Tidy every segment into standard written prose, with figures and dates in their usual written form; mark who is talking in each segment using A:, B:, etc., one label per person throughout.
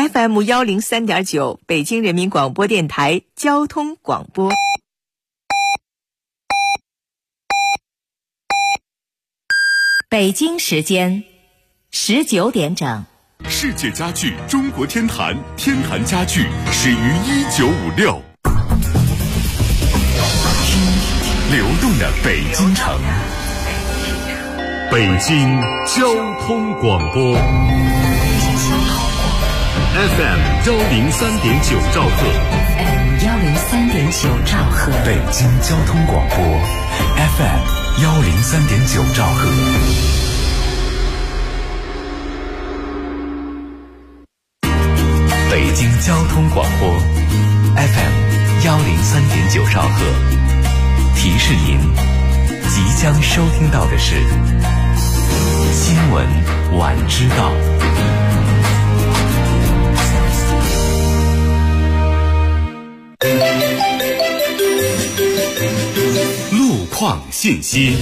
A: FM103.9，北京人民广播电台交通广播。北京时间19点整。
B: 世界家具中国天坛，天坛家具始于1956。流动的北京城，北京交通广播 FM103.9兆赫
C: ，FM103.9兆赫，
B: 北京交通广播 FM103.9兆赫。北京交通广播 FM103.9兆赫，提示您即将收听到的是新闻晚知道。路况信息。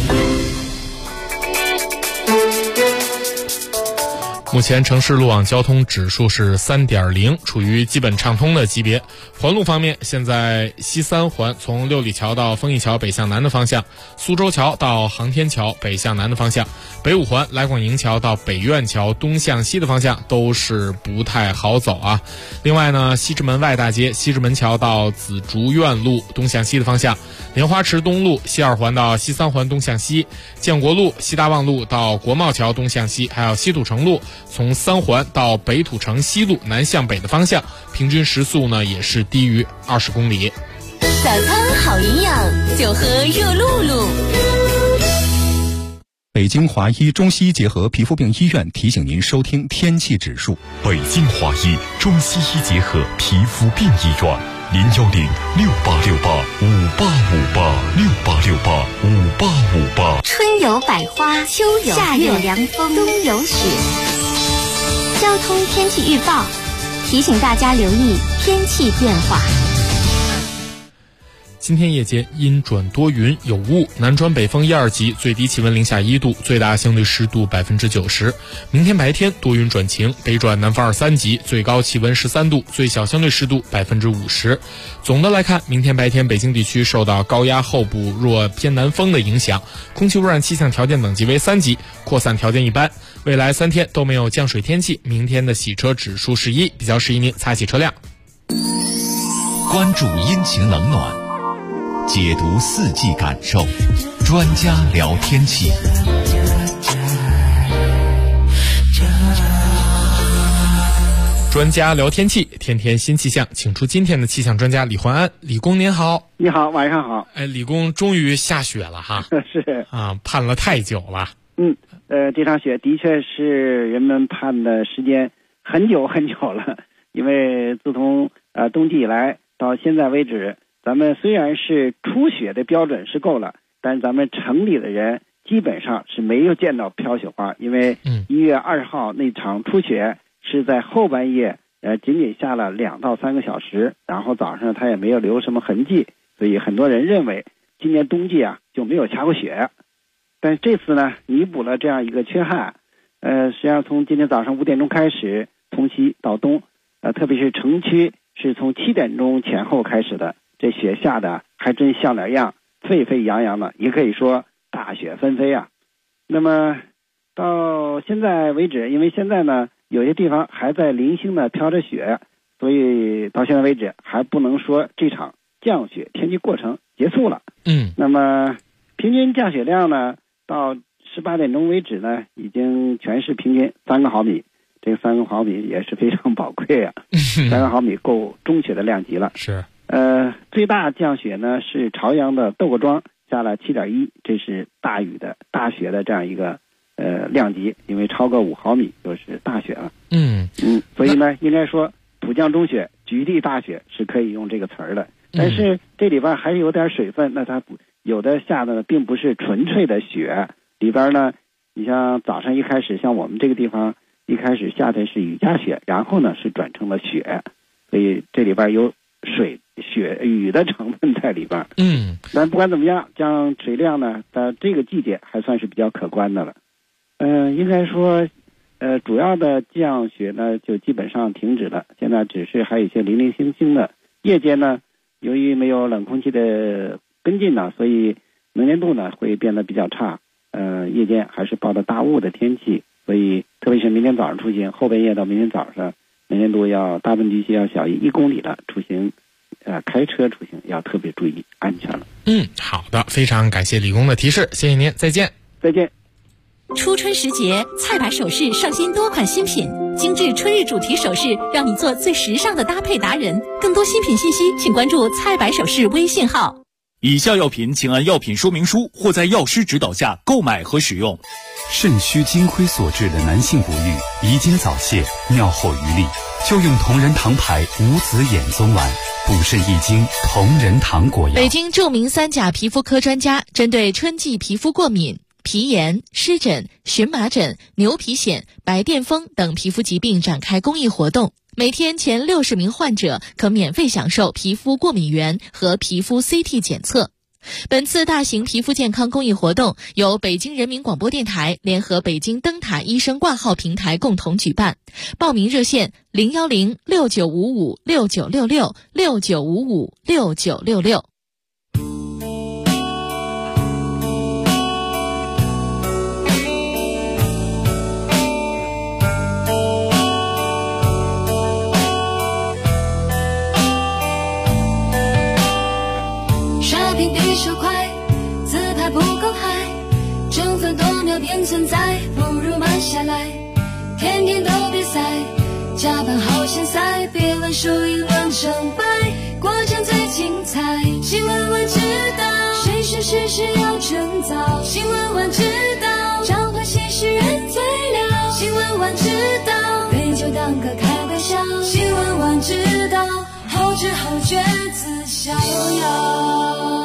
D: 目前城市路网交通指数是 3.0， 处于基本畅通的级别。环路方面，现在西三环从六里桥到丰益桥北向南的方向，苏州桥到航天桥北向南的方向，北五环来广营桥到北苑桥东向西的方向都是不太好走啊。另外呢，西直门外大街西直门桥到紫竹院路东向西的方向，莲花池东路西二环到西三环东向西，建国路西大望路到国贸桥东向西，还有西土城路从三环到北土城西路南向北的方向，平均时速呢也是低于20公里。
C: 早餐好营养，就喝热露露。
E: 北京华医中西医结合皮肤病医院提醒您收听天气指数。
B: 北京华医中西医结合皮肤病医院，0106868586868686858。
C: 春有百花，秋有夏有凉风，冬有雪。交通天气预报提醒大家留意天气变化。
D: 今天夜间阴转多云有雾，南转北风1、2级，最低气温零下1度，最大相对湿度90%。明天白天多云转晴，北转南风2、3级，最高气温13度，最小相对湿度50%。总的来看，明天白天北京地区受到高压候补弱偏南风的影响，空气污染气象条件等级为3级，扩散条件一般。未来3天都没有降水天气，明天的洗车指数是1，比较适宜您擦洗车辆。
B: 关注阴晴冷暖，解读四季感受，专家聊天气。
D: 专家聊天气，天天新气象，请出今天的气象专家李焕安。李工您好。
F: 你好，晚上好。
D: 李工终于下雪了哈。
F: 是
D: 啊，盼了太久了。
F: 这场雪的确是人们盼的时间很久很久了，因为自从冬季以来到现在为止，咱们虽然是初雪的标准是够了，但是咱们城里的人基本上是没有见到飘雪花，因为1月20号那场初雪是在后半夜，仅仅下了2到3个小时，然后早上它也没有留什么痕迹，所以很多人认为今年冬季就没有下过雪。但是这次呢，弥补了这样一个缺憾。实际上从今天早上5点钟开始，从西到东，特别是城区是从7点钟前后开始的，这雪下的还真像点样，沸沸扬扬的，也可以说大雪纷飞啊。那么到现在为止，因为现在呢有些地方还在零星的飘着雪，所以到现在为止还不能说这场降雪天气过程结束了。那么平均降雪量呢，到18点钟为止呢，已经全市平均3个毫米，这个3个毫米也是非常宝贵啊，3个毫米够中雪的量级了。
D: 是。
F: 最大降雪呢是朝阳的窦各庄下了7.1，这是大雪的这样一个量级，因为超过5毫米就是大雪了。所以呢，应该说普降中雪、局地大雪是可以用这个词儿的。但是这里边还是有点水分，那它有的下的并不是纯粹的雪，里边呢，你像早上一开始，像我们这个地方一开始下的是雨夹雪，然后呢是转成了雪，所以这里边有水、雪、雨的成分在里边。但不管怎么样，降水量呢，在这个季节还算是比较可观的了。应该说主要的降雪呢就基本上停止了，现在只是还有一些零零星星的。夜间呢，由于没有冷空气的跟进呢，所以能见度呢会变得比较差。夜间还是抱着大雾的天气，所以特别是明天早上出行，后半夜到明天早上，能见度要大部分地区要小于1公里了，出行开车出行要特别注意安全了。
D: 好的，非常感谢李工的提示，谢谢您，再见。
F: 再见。
A: 初春时节，菜百首饰上新多款新品，精致春日主题首饰，让你做最时尚的搭配达人。更多新品信息，请关注菜百首饰微信号。
G: 以下药品请按药品说明书或在药师指导下购买和使用。
H: 肾虚金亏所致的男性不育、遗精早泄、尿后余力，就用同仁堂牌无籽眼棕丸，补肾益精，同仁堂果药。
I: 北京著名3甲皮肤科专家针对春季皮肤过敏、皮炎、湿疹、荨麻疹、牛皮癣、白癜风等皮肤疾病展开公益活动，每天前60名患者可免费享受皮肤过敏原和皮肤 CT 检测。本次大型皮肤健康公益活动由北京人民广播电台联合北京灯塔医生挂号平台共同举办，报名热线010-6955-6966 6955-6966。
J: 便存在，不如慢下来，天天都比赛，加班好现在，别问输赢论成败，过程最精彩。新闻晚知道，谁是事实要趁早，新闻晚知道，召唤新诗人最了，新闻晚知道，杯酒当歌开玩笑，新闻晚知道，后知后觉自逍遥。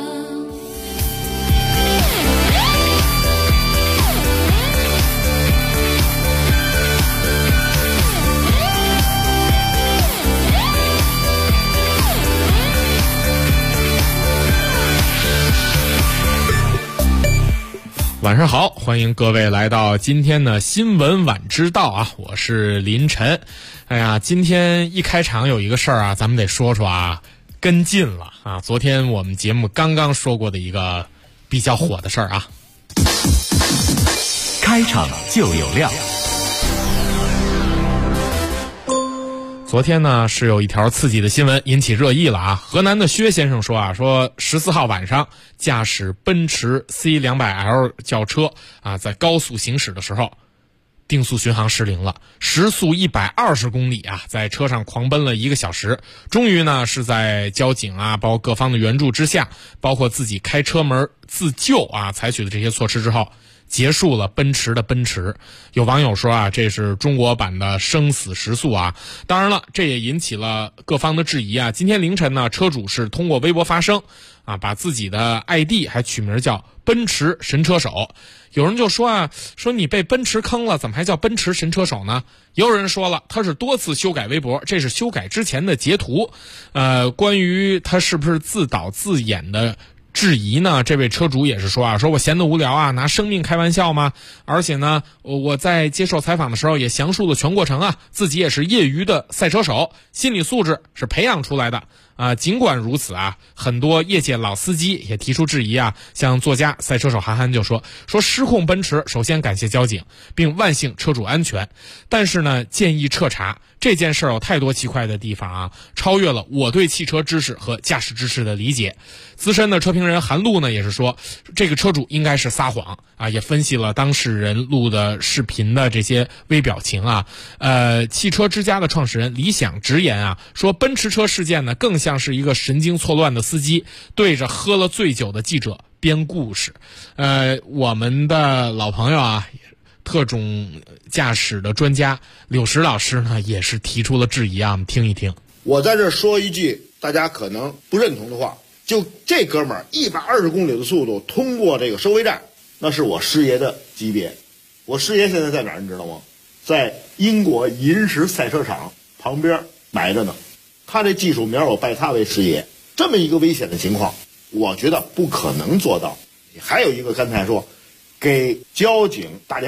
D: 晚上好，欢迎各位来到今天的新闻晚知道啊，我是林晨。哎呀，今天一开场有一个事儿啊，咱们得说说啊，跟进了啊，昨天我们节目刚刚说过的一个比较火的事儿啊。
B: 开场就有料。
D: 昨天呢是有一条刺激的新闻引起热议了啊。河南的薛先生说14号晚上驾驶奔驰 C200L 轿车啊，在高速行驶的时候，定速巡航失灵了，时速120公里啊，在车上狂奔了1个小时，终于呢是在交警啊，包括各方的援助之下，包括自己开车门自救啊，采取的这些措施之后，结束了奔驰的奔驰。有网友说啊，这是中国版的生死时速啊。当然了，这也引起了各方的质疑啊。今天凌晨呢，车主是通过微博发声啊，把自己的 ID 还取名叫奔驰神车手。有人就说啊，说你被奔驰坑了，怎么还叫奔驰神车手呢？也有人说了，他是多次修改微博，这是修改之前的截图。关于他是不是自导自演的质疑呢，这位车主也是说啊，说我闲得无聊啊，拿生命开玩笑吗？而且呢，我在接受采访的时候也详述了全过程啊，自己也是业余的赛车手，心理素质是培养出来的啊。尽管如此啊，很多业界老司机也提出质疑啊，像作家赛车手韩寒就说失控奔驰，首先感谢交警，并万幸车主安全，但是呢，建议彻查。这件事有太多奇怪的地方啊，超越了我对汽车知识和驾驶知识的理解。资深的车评人韩露呢也是说，这个车主应该是撒谎啊，也分析了当事人录的视频的这些微表情啊。汽车之家的创始人李想直言啊，说奔驰车事件呢更像是一个神经错乱的司机对着喝了醉酒的记者编故事。我们的老朋友啊，特种驾驶的专家柳石老师呢也是提出了质疑啊，我们听一听。
K: 我在这说一句大家可能不认同的话，就这哥们儿120公里的速度通过这个收费站，那是我师爷的级别。我师爷现在在哪儿你知道吗？在英国银石赛车场旁边埋着呢，他这技术名我拜他为师爷。这么一个危险的情况，我觉得不可能做到。还有一个刚才说给交警打电话，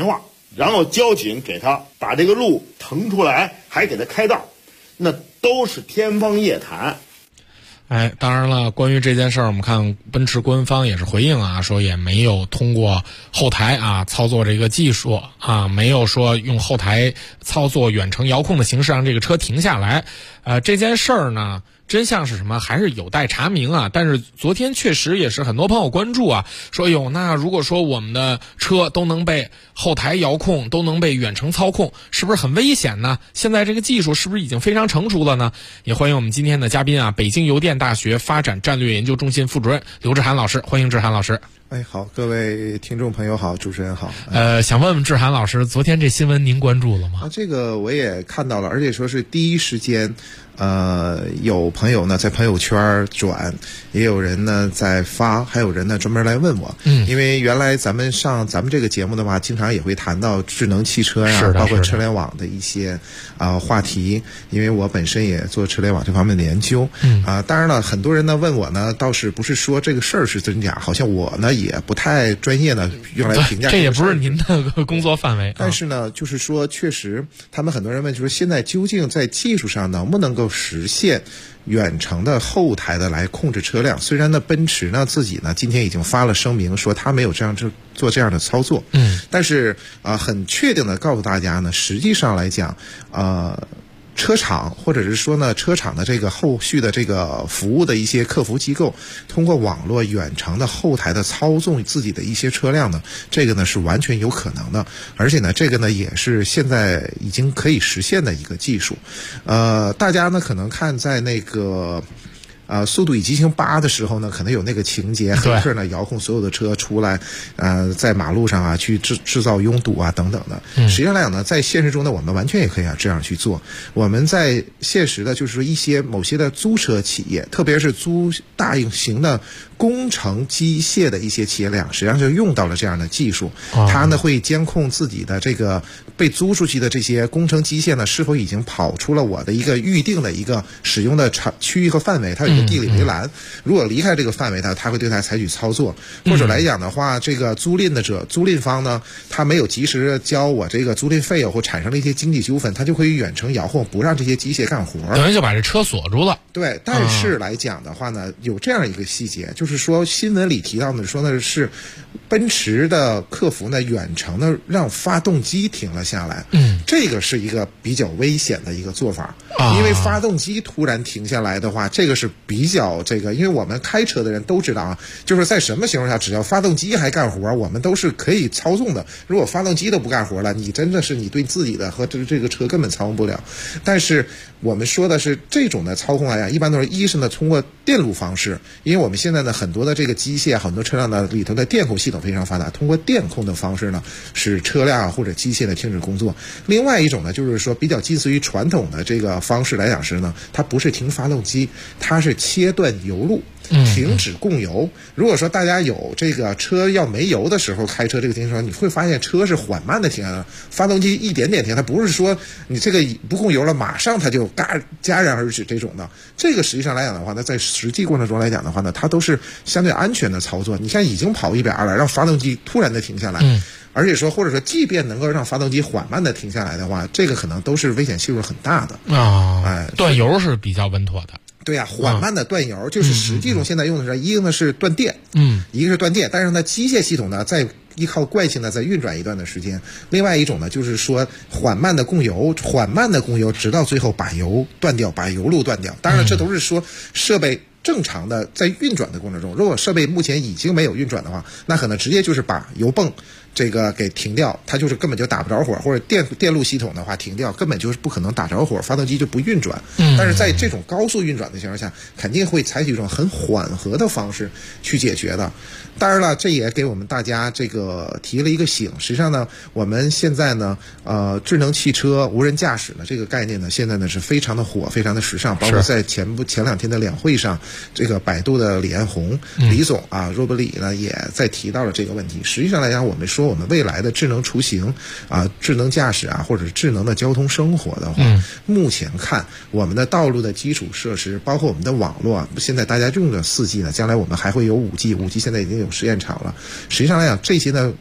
K: 然后交警给他把这个路腾出来，还给他开道，那都是天方夜谭。
D: 当然了，关于这件事儿，我们看奔驰官方也是回应啊，说也没有通过后台操作这个技术没有说用后台操作远程遥控的形式让这个车停下来。这件事儿呢，真相是什么还是有待查明啊。但是昨天确实也是很多朋友关注说那如果说我们的车都能被后台遥控，都能被远程操控，是不是很危险呢？现在这个技术是不是已经非常成熟了呢？也欢迎我们今天的嘉宾北京邮电大学发展战略研究中心副主任刘志涵老师，欢迎志涵老师。
L: 好，各位听众朋友好，主持人好。
D: 想问问志涵老师，昨天这新闻您关注了吗？
L: 这个我也看到了，而且说是第一时间，有朋友呢在朋友圈转，也有人呢在发，还有人呢专门来问我。因为原来咱们这个节目的话，经常也会谈到智能汽车呀，包括车联网的一些话题。因为我本身也做车联网这方面的研究。当然了，很多人呢问我呢，倒是不是说这个事儿是真假，好像我呢也不太专业呢用来评价。
D: 这也不是您的工作范围。
L: 但是呢，就是说确实，他们很多人问，就是现在究竟在技术上能不能够实现远程的后台的来控制车辆？虽然呢，奔驰呢自己呢今天已经发了声明说他没有做这样的操作，但是很确定的告诉大家呢，实际上来讲，车厂或者是说呢，车厂的这个后续的这个服务的一些客服机构，通过网络远程的后台的操纵自己的一些车辆呢，这个呢是完全有可能的，而且呢，这个呢也是现在已经可以实现的一个技术。大家呢可能看在那个速度与激情8的时候呢，可能有那个情节，黑客呢遥控所有的车出来，在马路上去制造拥堵等等的。实际上来讲呢，在现实中呢，我们完全也可以这样去做。我们在现实的，就是说一些某些的租车企业，特别是租大型的工程机械的一些企业量，实际上就用到了这样的技术。它呢会监控自己的这个被租出去的这些工程机械呢，是否已经跑出了我的一个预定的一个使用的区域和范围，它有一个地理围栏。如果离开这个范围，它会对它采取操作。或者来讲的话，这个租赁方呢，他没有及时交我这个租赁费用，或产生了一些经济纠纷，他就会远程遥控，不让这些机械干活，
D: 等于就把这车锁住了。
L: 对，但是来讲的话呢，有这样一个细节，就是说新闻里提到的说呢是奔驰的客服呢远程的让发动机停了下来。这个是一个比较危险的一个做法，因为发动机突然停下来的话，这个是比较因为我们开车的人都知道就是在什么情况下，只要发动机还干活，我们都是可以操纵的。如果发动机都不干活了，你真的是你对自己的和这个车根本操控不了。但是我们说的是这种的操控来讲，一般都是一是呢通过电路方式，因为我们现在呢很多的这个机械，很多车辆的里头的电控系统非常发达，通过电控的方式呢使车辆或者机械的停止工作。另外一种呢就是说比较近似于传统的这个方式来讲是呢，它不是停发动机，它是切断油路，停止供油。如果说大家有这个车要没油的时候开车这个停车，你会发现车是缓慢的停下来，发动机一点点停，它不是说你这个不供油了马上它就戛然而止这种的。这个实际上来讲的话呢，在实际过程中来讲的话呢，它都是相对安全的操作。你看已经跑120了，让发动机突然的停下来，而且说或者说即便能够让发动机缓慢的停下来的话，这个可能都是危险系数很大的
D: 断油是比较稳妥的。
L: 对呀，缓慢的断油就是实际中现在用的是一个呢是断电，一个是断电，但是呢机械系统呢在依靠惯性呢在运转一段的时间。另外一种呢就是说缓慢的供油直到最后把油断掉，把油路断掉。当然这都是说设备正常的在运转的过程中，如果设备目前已经没有运转的话，那可能直接就是把油泵这个给停掉，它就是根本就打不着火，或者电路系统的话停掉，根本就是不可能打着火，发动机就不运转。但是在这种高速运转的情况下，肯定会采取一种很缓和的方式去解决的。当然了，这也给我们大家这个提了一个醒。实际上呢，我们现在呢，智能汽车、无人驾驶的这个概念呢，现在呢是非常的火，非常的时尚。包括在前2天的两会上，这个百度的李彦宏李总若伯里呢也在提到了这个问题。实际上来讲，我们说我们未来的智能出行智能驾驶或者是智能的交通生活的话，目前看我们的道路的基础设施，包括我们的网络，现在大家用的4G 呢，将来我们还会有5G 现在已经有实验场了。实际上来讲，这些呢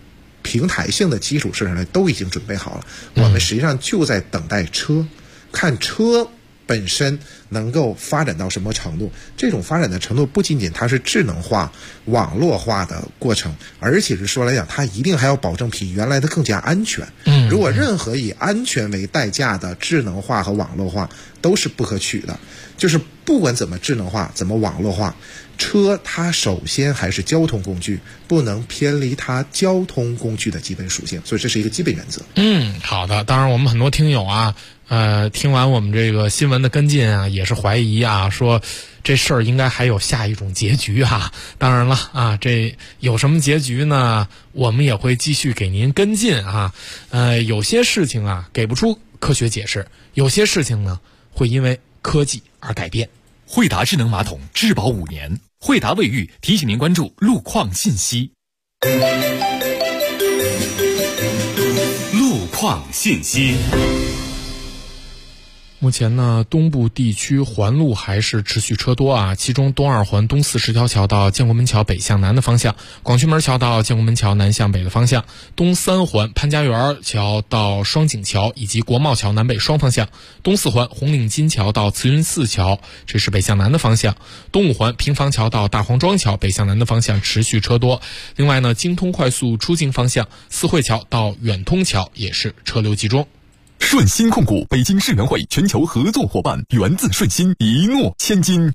L: 平台性的基础设施呢都已经准备好了，我们实际上就在等待车，看车本身能够发展到什么程度。这种发展的程度不仅仅它是智能化、网络化的过程，而且是说来讲，它一定还要保证比原来的更加安全。如果任何以安全为代价的智能化和网络化都是不可取的。就是不管怎么智能化，怎么网络化，车它首先还是交通工具，不能偏离它交通工具的基本属性，所以这是一个基本原则。
D: 好的。当然我们很多听友啊听完我们这个新闻的跟进啊，也是怀疑啊，说这事儿应该还有下一种结局啊。当然了啊，这有什么结局呢？我们也会继续给您跟进啊。有些事情啊给不出科学解释，有些事情呢会因为科技而改变。
G: 惠达智能马桶质保5年，惠达卫浴提醒您关注路况信息。
B: 路况信息。
D: 目前呢，东部地区环路还是持续车多啊，其中东二环东40条桥到建国门桥北向南的方向，广渠门桥到建国门桥南向北的方向，东3环潘家园桥到双井桥以及国贸桥南北双方向，东4环红领巾桥到慈云寺桥，这是北向南的方向，东5环平房桥到大黄庄桥北向南的方向持续车多。另外呢，京通快速出京方向四惠桥到远通桥也是车流集中。
M: 顺鑫控股北京世园会全球合作伙伴，源自顺鑫，一诺千金。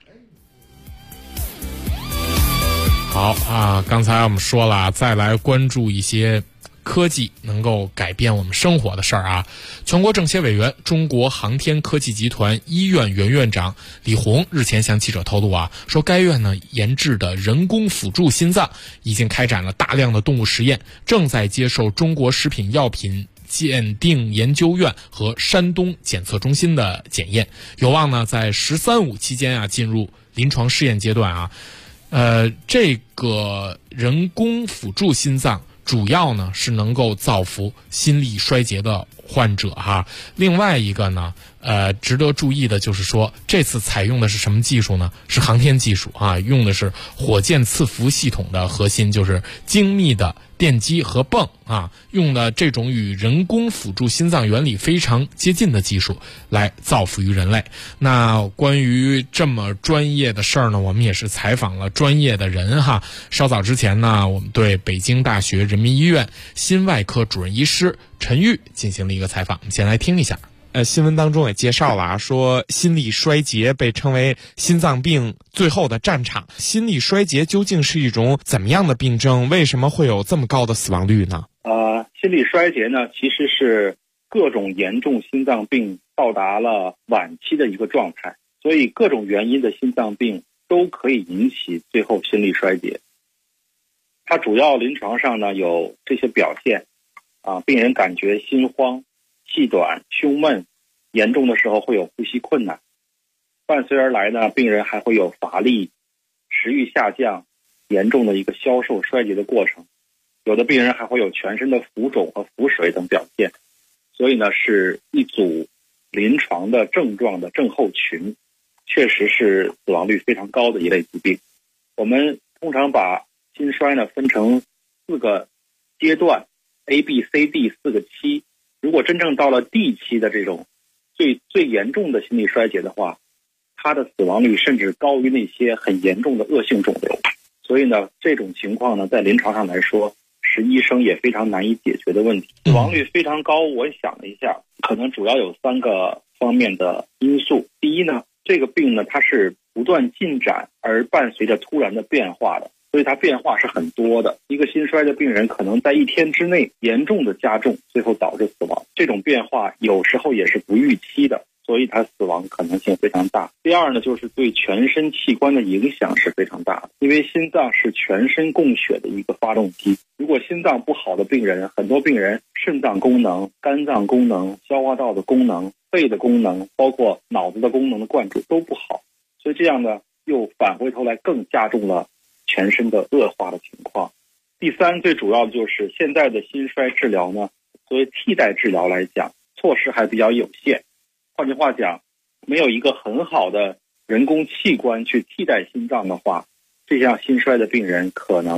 D: 好啊，刚才我们说了，再来关注一些科技能够改变我们生活的事儿啊。全国政协委员、中国航天科技集团医院原院长李红日前向记者透露啊，说该院呢研制的人工辅助心脏已经开展了大量的动物实验，正在接受中国食品药品鉴定研究院和山东检测中心的检验，有望呢在“13·5”期间啊进入临床试验阶段啊。这个人工辅助心脏主要呢是能够造福心力衰竭的患者哈。另外一个呢，值得注意的就是说，这次采用的是什么技术呢？是航天技术啊，用的是火箭伺服系统的核心，就是精密的电机和泵啊，用的这种与人工辅助心脏原理非常接近的技术来造福于人类。那关于这么专业的事儿呢，我们也是采访了专业的人哈。稍早之前呢，我们对北京大学人民医院心外科主任医师陈玉进行了一个采访，我们先来听一下。新闻当中也介绍了啊，说心力衰竭被称为心脏病最后的战场。心力衰竭究竟是一种怎么样的病症？为什么会有这么高的死亡率呢？
N: 心力衰竭呢，其实是各种严重心脏病到达了晚期的一个状态，所以各种原因的心脏病都可以引起最后心力衰竭。它主要临床上呢有这些表现啊，病人感觉心慌、气短、胸闷，严重的时候会有呼吸困难，伴随而来呢，病人还会有乏力、食欲下降，严重的一个消瘦衰竭的过程。有的病人还会有全身的浮肿和腹水等表现，所以呢，是一组临床的症状的症候群，确实是死亡率非常高的一类疾病。我们通常把心衰呢分成4个阶段 A、B、C、D 4个期。如果真正到了 D 期的这种最严重的心力衰竭的话，它的死亡率甚至高于那些很严重的恶性肿瘤。所以呢，这种情况呢，在临床上来说，是医生也非常难以解决的问题。死亡率非常高，我想了一下，可能主要有3个方面的因素。第一呢，这个病呢，它是不断进展而伴随着突然的变化的，所以它变化是很多的。一个心衰的病人可能在1天之内严重的加重，最后导致死亡。这种变化有时候也是不预期的，所以它死亡可能性非常大。第二呢，就是对全身器官的影响是非常大的，因为心脏是全身供血的一个发动机。如果心脏不好的病人，很多病人肾脏功能、肝脏功能、消化道的功能、肺的功能，包括脑子的功能的灌注都不好，所以这样呢，又返回头来更加重了全身的恶化的情况。第三，最主要的就是现在的心衰治疗呢，作为替代治疗来讲，措施还比较有限。换句话讲，没有一个很好的人工器官去替代心脏的话，这样心衰的病人可能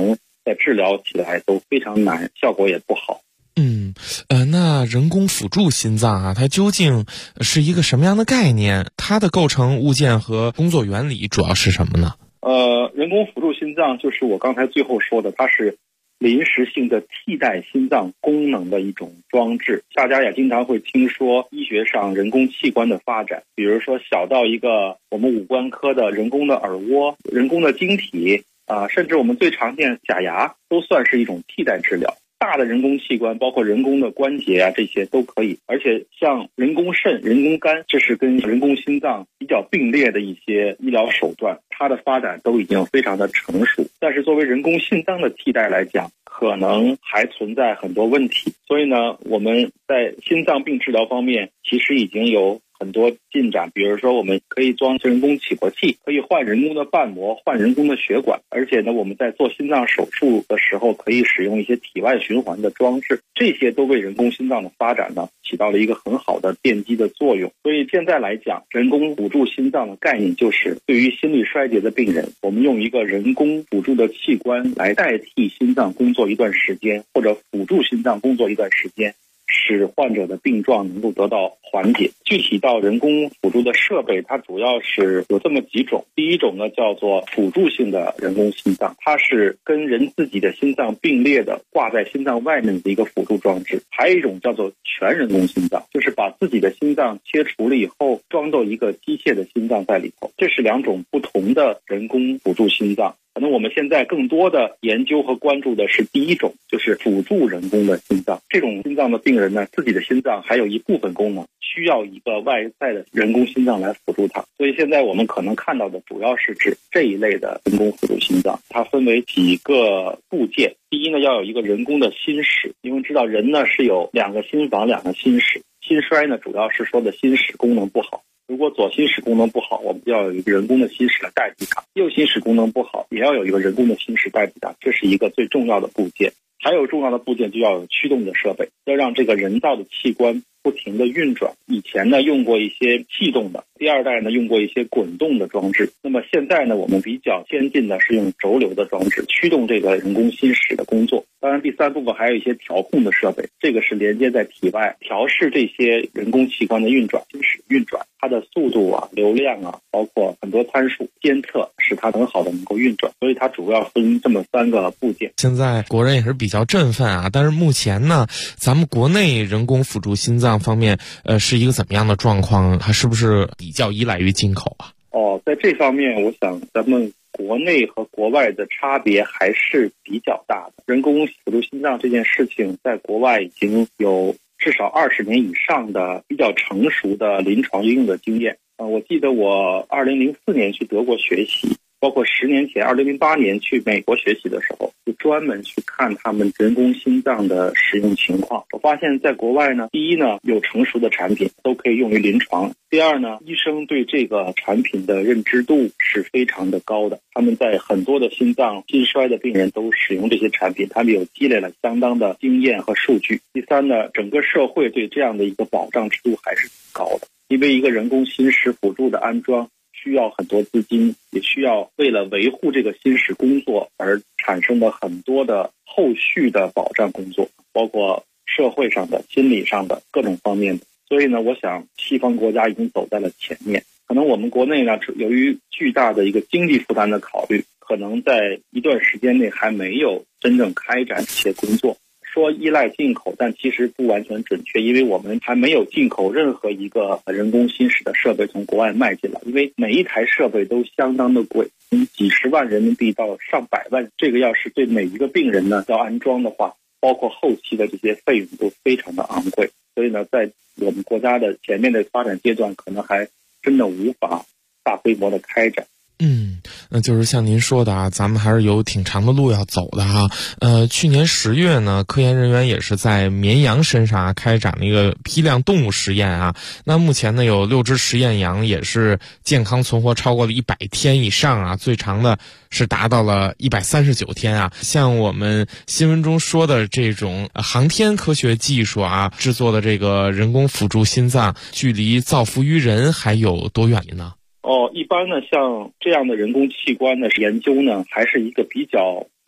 N: 在治疗起来都非常难，效果也不好。
D: 那人工辅助心脏啊，它究竟是一个什么样的概念？它的构成物件和工作原理主要是什么呢？
N: 人工辅助心脏就是我刚才最后说的，它是临时性的替代心脏功能的一种装置。大家也经常会听说医学上人工器官的发展，比如说小到一个我们五官科的人工的耳蜗、人工的晶体甚至我们最常见假牙都算是一种替代治疗。大的人工器官包括人工的关节啊，这些都可以。而且像人工肾、人工肝，这是跟人工心脏比较并列的一些医疗手段，它的发展都已经非常的成熟。但是作为人工心脏的替代来讲，可能还存在很多问题。所以呢，我们在心脏病治疗方面其实已经有很多进展，比如说我们可以装人工起搏器，可以换人工的瓣膜，换人工的血管，而且呢，我们在做心脏手术的时候可以使用一些体外循环的装置，这些都为人工心脏的发展呢起到了一个很好的奠基的作用。所以现在来讲，人工辅助心脏的概念就是对于心力衰竭的病人，我们用一个人工辅助的器官来代替心脏工作一段时间，或者辅助心脏工作一段时间，使患者的病状能够得到缓解。具体到人工辅助的设备，它主要是有这么几种。第一种呢叫做辅助性的人工心脏，它是跟人自己的心脏并列的，挂在心脏外面的一个辅助装置。还有一种叫做全人工心脏，就是把自己的心脏切除了以后，装到一个机械的心脏在里头。这是两种不同的人工辅助心脏。可能我们现在更多的研究和关注的是第一种，就是辅助人工的心脏。这种心脏的病人呢，自己的心脏还有一部分功能需要一个外在的人工心脏来辅助它。所以现在我们可能看到的主要是指这一类的人工辅助心脏，它分为几个部件。第一呢，要有一个人工的心室，因为知道人呢是有两个心房、两个心室。心衰呢，主要是说的心室功能不好。如果左心室功能不好，我们就要有一个人工的心室来代替它；右心室功能不好，也要有一个人工的心室代替它。这是一个最重要的部件。还有重要的部件就要有驱动的设备，要让这个人造的器官不停地运转。以前呢用过一些气动的，第二代呢用过一些滚动的装置。那么现在呢，我们比较先进的是用轴流的装置驱动这个人工心室的工作。当然第三部分还有一些调控的设备，这个是连接在体外，调试这些人工器官的运转，心室运转，它的速度啊、流量啊，包括很多参数监测，使它很好的能够运转。所以它主要分这么三个部件。
D: 现在国人也是比较振奋啊，但是目前呢，咱们国内人工辅助心脏方面是一个怎么样的状况？它是不是比较依赖于进口啊？
N: 在这方面我想咱们国内和国外的差别还是比较大的。人工辅助心脏这件事情在国外已经有至少20年以上的比较成熟的临床应用的经验。我记得我2004年去德国学习，包括10年前2008年去美国学习的时候，就专门去看他们人工心脏的使用情况。我发现在国外呢，第一呢，有成熟的产品都可以用于临床；第二呢，医生对这个产品的认知度是非常的高的。他们在很多的心脏心衰的病人都使用这些产品，他们有积累了相当的经验和数据。第三呢，整个社会对这样的一个保障制度还是高的，因为一个人工心室辅助的安装需要很多资金，也需要为了维护这个心室工作而产生的很多的后续的保障工作，包括社会上的、心理上的各种方面的。所以呢，我想西方国家已经走在了前面。可能我们国内呢，由于巨大的一个经济负担的考虑，可能在一段时间内还没有真正开展这些工作。说依赖进口，但其实不完全准确，因为我们还没有进口任何一个人工心室的设备从国外卖进来，因为每一台设备都相当的贵，从几十万人民币到上百万，这个要是对每一个病人呢要安装的话，包括后期的这些费用都非常的昂贵。所以呢，在我们国家的前面的发展阶段，可能还真的无法大规模的开展。
D: 那就是像您说的啊，咱们还是有挺长的路要走的哈。去年10月呢，科研人员也是在绵羊身上开展了一个批量动物实验啊。那目前呢，有6只实验羊也是健康存活超过了100天以上啊，最长的是达到了139天啊。像我们新闻中说的这种航天科学技术啊，制作的这个人工辅助心脏，距离造福于人还有多远呢？
N: 一般呢，像这样的人工器官的研究呢，还是一个比较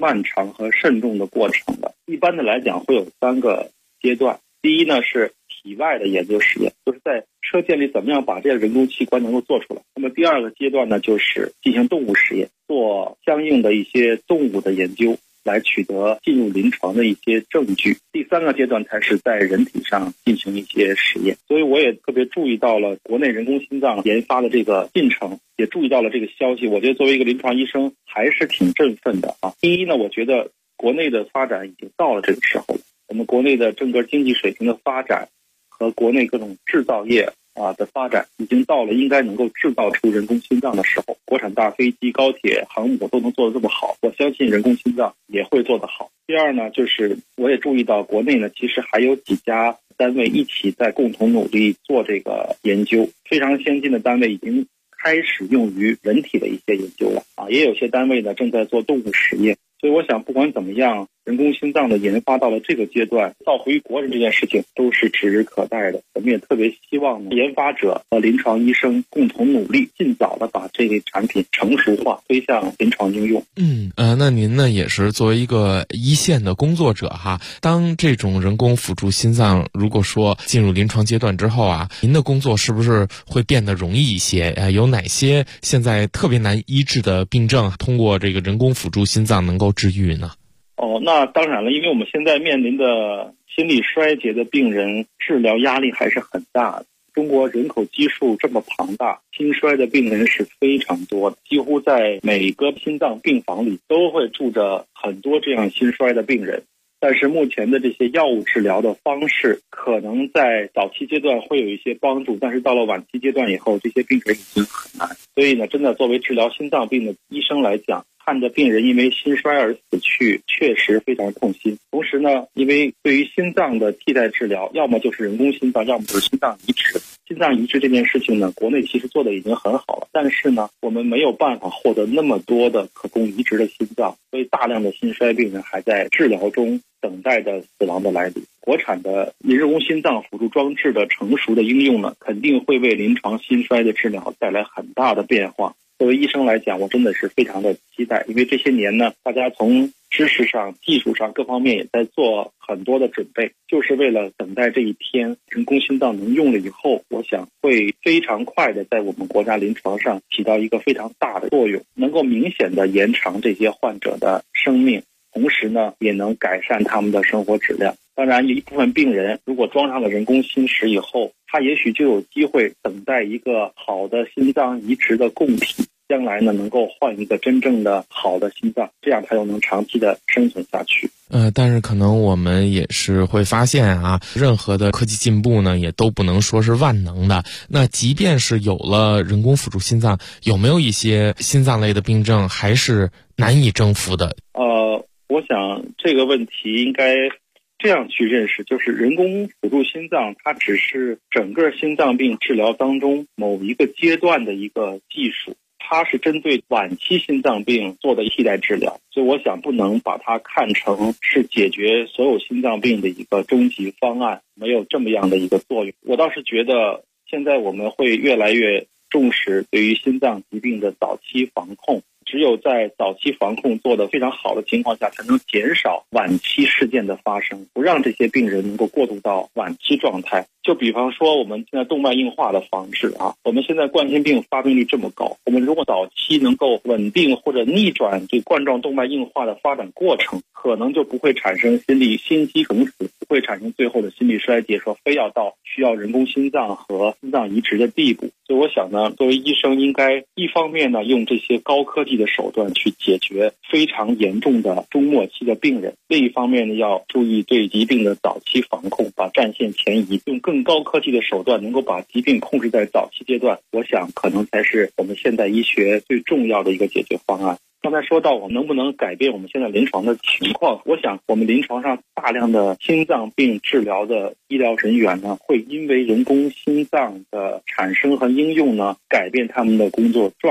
N: 漫长和慎重的过程的。一般的来讲会有3个阶段。第一呢是体外的研究实验，就是在车间里怎么样把这些人工器官能够做出来。那么第2个阶段呢就是进行动物实验，做相应的一些动物的研究，来取得进入临床的一些证据。第3个阶段才是在人体上进行一些实验。所以我也特别注意到了国内人工心脏研发的这个进程，也注意到了这个消息。我觉得作为一个临床医生还是挺振奋的啊。第一呢，我觉得国内的发展已经到了这个时候了。我们国内的整个经济水平的发展和国内各种制造业的发展已经到了应该能够制造出人工心脏的时候。国产大飞机、高铁、航母都能做得这么好，我相信人工心脏也会做得好。第2呢，就是我也注意到国内呢其实还有几家单位一起在共同努力做这个研究，非常先进的单位已经开始用于人体的一些研究了也有些单位呢正在做动物实验。所以我想不管怎么样，人工心脏的研发到了这个阶段，造福于国人这件事情都是指日可待的。我们也特别希望呢，研发者和临床医生共同努力，尽早的把这类产品成熟化，推向临床应用。
D: 那您呢也是作为一个一线的工作者哈，当这种人工辅助心脏如果说进入临床阶段之后您的工作是不是会变得容易一些？有哪些现在特别难医治的病症，通过这个人工辅助心脏能够治愈呢？
N: 那当然了，因为我们现在面临的心力衰竭的病人治疗压力还是很大的。中国人口基数这么庞大，心衰的病人是非常多的，几乎在每个心脏病房里都会住着很多这样心衰的病人。但是目前的这些药物治疗的方式可能在早期阶段会有一些帮助，但是到了晚期阶段以后，这些病人已经很难。所以呢，真的作为治疗心脏病的医生来讲，看着病人因为心衰而死去，确实非常痛心。同时呢，因为对于心脏的替代治疗，要么就是人工心脏，要么就是心脏移植。心脏移植这件事情呢，国内其实做的已经很好了，但是呢，我们没有办法获得那么多的可供移植的心脏，所以大量的心衰病人还在治疗中等待着死亡的来临。国产的人工心脏辅助装置的成熟的应用呢，肯定会为临床心衰的治疗带来很大的变化。作为医生来讲，我真的是非常的期待，因为这些年呢，大家从知识上、技术上各方面也在做很多的准备，就是为了等待这一天，人工心脏能用了以后，我想会非常快的在我们国家临床上起到一个非常大的作用，能够明显的延长这些患者的生命，同时呢，也能改善他们的生活质量。当然，有一部分病人如果装上了人工心室以后，他也许就有机会等待一个好的心脏移植的供体，将来呢能够换一个真正的好的心脏，这样他又能长期的生存下去。
D: 但是可能我们也是会发现任何的科技进步呢，也都不能说是万能的。那即便是有了人工辅助心脏，有没有一些心脏类的病症还是难以征服的？
N: 我想这个问题应该这样去认识，就是人工辅助心脏它只是整个心脏病治疗当中某一个阶段的一个技术，它是针对晚期心脏病做的替代治疗，所以我想不能把它看成是解决所有心脏病的一个终极方案，没有这么样的一个作用。我倒是觉得现在我们会越来越重视对于心脏疾病的早期防控，只有在早期防控做得非常好的情况下，才能减少晚期事件的发生，不让这些病人能够过渡到晚期状态。就比方说我们现在动脉硬化的防治我们现在冠心病发病率这么高，我们如果早期能够稳定或者逆转这冠状动脉硬化的发展过程，可能就不会产生心肌梗死，不会产生最后的心力衰竭，说非要到需要人工心脏和心脏移植的地步。所以我想呢，作为医生应该一方面呢用这些高科技的手段去解决非常严重的中末期的病人，另一方面呢要注意对疾病的早期防控，把战线前移，用更高科技的手段能够把疾病控制在早期阶段，我想可能才是我们现代医学最重要的一个解决方案。刚才说到我们能不能改变我们现在临床的情况，我想我们临床上大量的心脏病治疗的医疗人员呢，会因为人工心脏的产生和应用呢，改变他们的工作状态。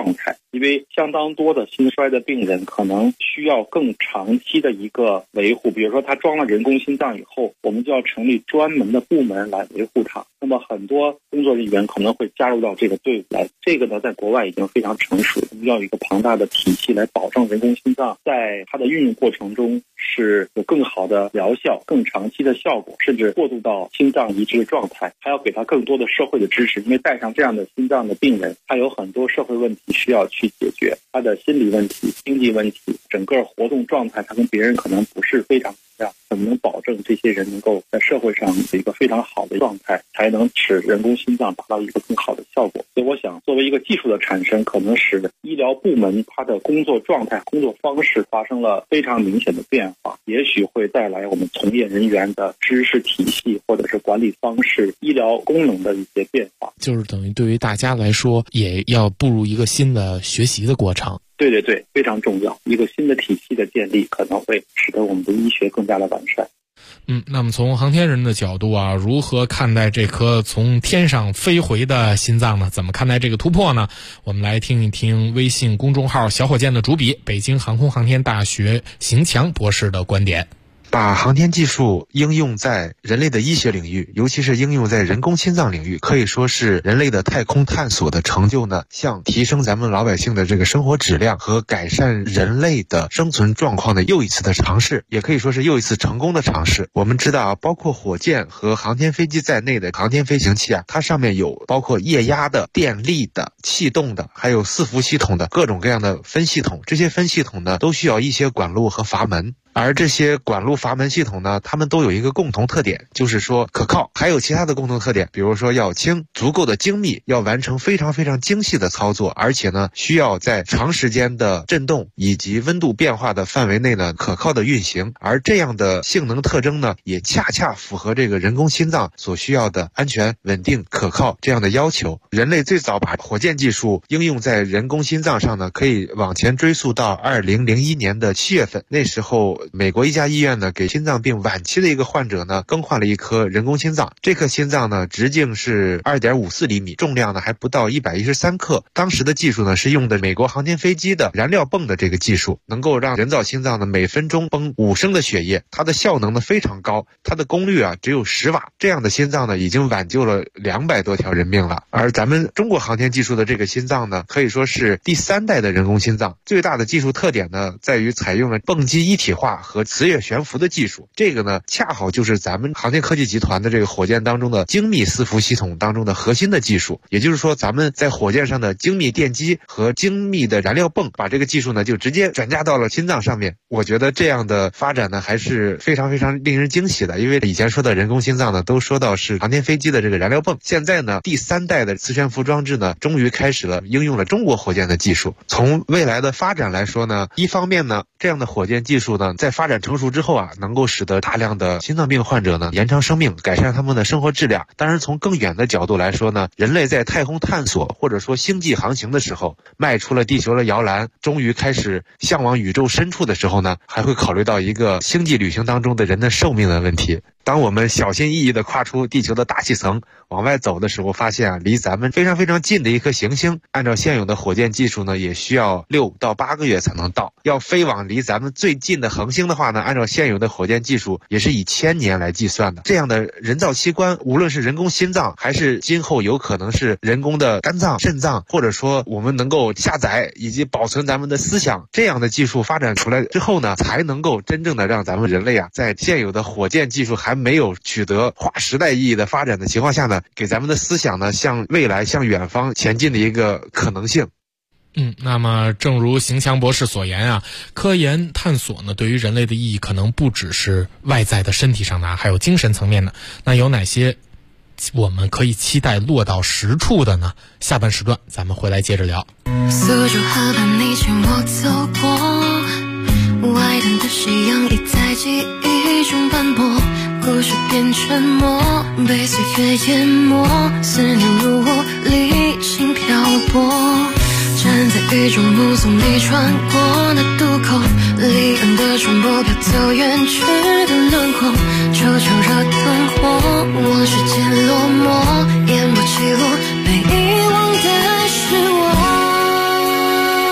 N: 因为相当多的心衰的病人可能需要更长期的一个维护，比如说他装了人工心脏以后，我们就要成立专门的部门来维护他，那么很多工作人员可能会加入到这个队伍来，这个呢在国外已经非常成熟，我们要有一个庞大的体系来保证人工心脏在它的运用过程中是有更好的疗效、更长期的效果，甚至过渡到心脏移植的状态，还要给他更多的社会的支持，因为带上这样的心脏的病人，他有很多社会问题需要去解决，他的心理问题、经济问题，整个活动状态他跟别人可能不是非常一样，怎么能保证这些人能够在社会上有一个非常好的状态，才能使人工心脏达到一个更好的效果。所以我想作为一个技术的产生，可能使医疗部门它的工作状态、工作方式发生了非常明显的变化，也许会带来我们从业人员的知识体系或者是管理方式、医疗功能的一些变化，
D: 就是等于对于大家来说也要步入一个新的学习的过程。
N: 对对对，非常重要，一个新的体系的建立可能会使得我们的医学更加的完善。
D: 那么从航天人的角度啊，如何看待这颗从天上飞回的心脏呢？怎么看待这个突破呢？我们来听一听微信公众号小火箭的主笔、北京航空航天大学邢强博士的观点。
O: 把航天技术应用在人类的医学领域，尤其是应用在人工心脏领域，可以说是人类的太空探索的成就呢，向提升咱们老百姓的这个生活质量和改善人类的生存状况的又一次的尝试，也可以说是又一次成功的尝试。我们知道啊，包括火箭和航天飞机在内的航天飞行器啊，它上面有包括液压的、电力的、气动的，还有伺服系统的各种各样的分系统，这些分系统呢都需要一些管路和阀门。而这些管路阀门系统呢，它们都有一个共同特点，就是说可靠，还有其他的共同特点，比如说要轻、足够的精密，要完成非常非常精细的操作，而且呢需要在长时间的振动以及温度变化的范围内呢可靠的运行。而这样的性能特征呢，也恰恰符合这个人工心脏所需要的安全、稳定、可靠这样的要求。人类最早把火箭技术应用在人工心脏上呢，可以往前追溯到2001年的7月份，那时候美国一家医院呢，给心脏病晚期的一个患者呢，更换了一颗人工心脏。这颗心脏呢，直径是2.54厘米，重量呢还不到113克。当时的技术呢，是用的美国航天飞机的燃料泵的这个技术，能够让人造心脏呢每分钟泵5升的血液，它的效能呢非常高，它的功率啊只有10瓦。这样的心脏呢，已经挽救了200多条人命了。而咱们中国航天技术的这个心脏呢，可以说是第3代的人工心脏。最大的技术特点呢，在于采用了泵机一体化和磁液悬浮的技术，这个呢恰好就是咱们航天科技集团的这个火箭当中的精密伺服系统当中的核心的技术。也就是说，咱们在火箭上的精密电机和精密的燃料泵，把这个技术呢就直接转嫁到了心脏上面。我觉得这样的发展呢还是非常非常令人惊喜的，因为以前说的人工心脏呢都说到是航天飞机的这个燃料泵，现在呢第3代的磁悬浮装置呢终于开始了应用了中国火箭的技术。从未来的发展来说呢，一方面呢，这样的火箭技术呢在发展成熟之后啊，能够使得大量的心脏病患者呢延长生命，改善他们的生活质量。当然从更远的角度来说呢，人类在太空探索或者说星际航行的时候，迈出了地球的摇篮，终于开始向往宇宙深处的时候呢，还会考虑到一个星际旅行当中的人的寿命的问题。当我们小心翼翼地跨出地球的大气层往外走的时候，发现啊，离咱们非常非常近的一颗行星，按照现有的火箭技术呢，也需要6到8个月才能到。要飞往离咱们最近的恒星的话呢，按照现有的火箭技术也是以1000年来计算的。这样的人造器官，无论是人工心脏，还是今后有可能是人工的肝脏、肾脏，或者说我们能够下载以及保存咱们的思想，这样的技术发展出来之后呢，才能够真正的让咱们人类啊，在现有的火箭技术还没有取得划时代意义的发展的情况下呢，给咱们的思想呢向未来、向远方前进的一个可能性。
D: 那么正如邢强博士所言啊，科研探索呢对于人类的意义可能不只是外在的身体上的，还有精神层面的。那有哪些我们可以期待落到实处的呢？下半时段咱们回来接着聊。
J: 苏州河畔你牵我走过，外滩的夕阳已在记忆中斑驳，故事变沉默，被岁月淹没，思念如我理性漂泊，站在雨中目送你穿过那渡口，离岸的船舶飘走远去的轮廓，就像热灯火，我世界落寞，烟波起落，被遗忘的是我。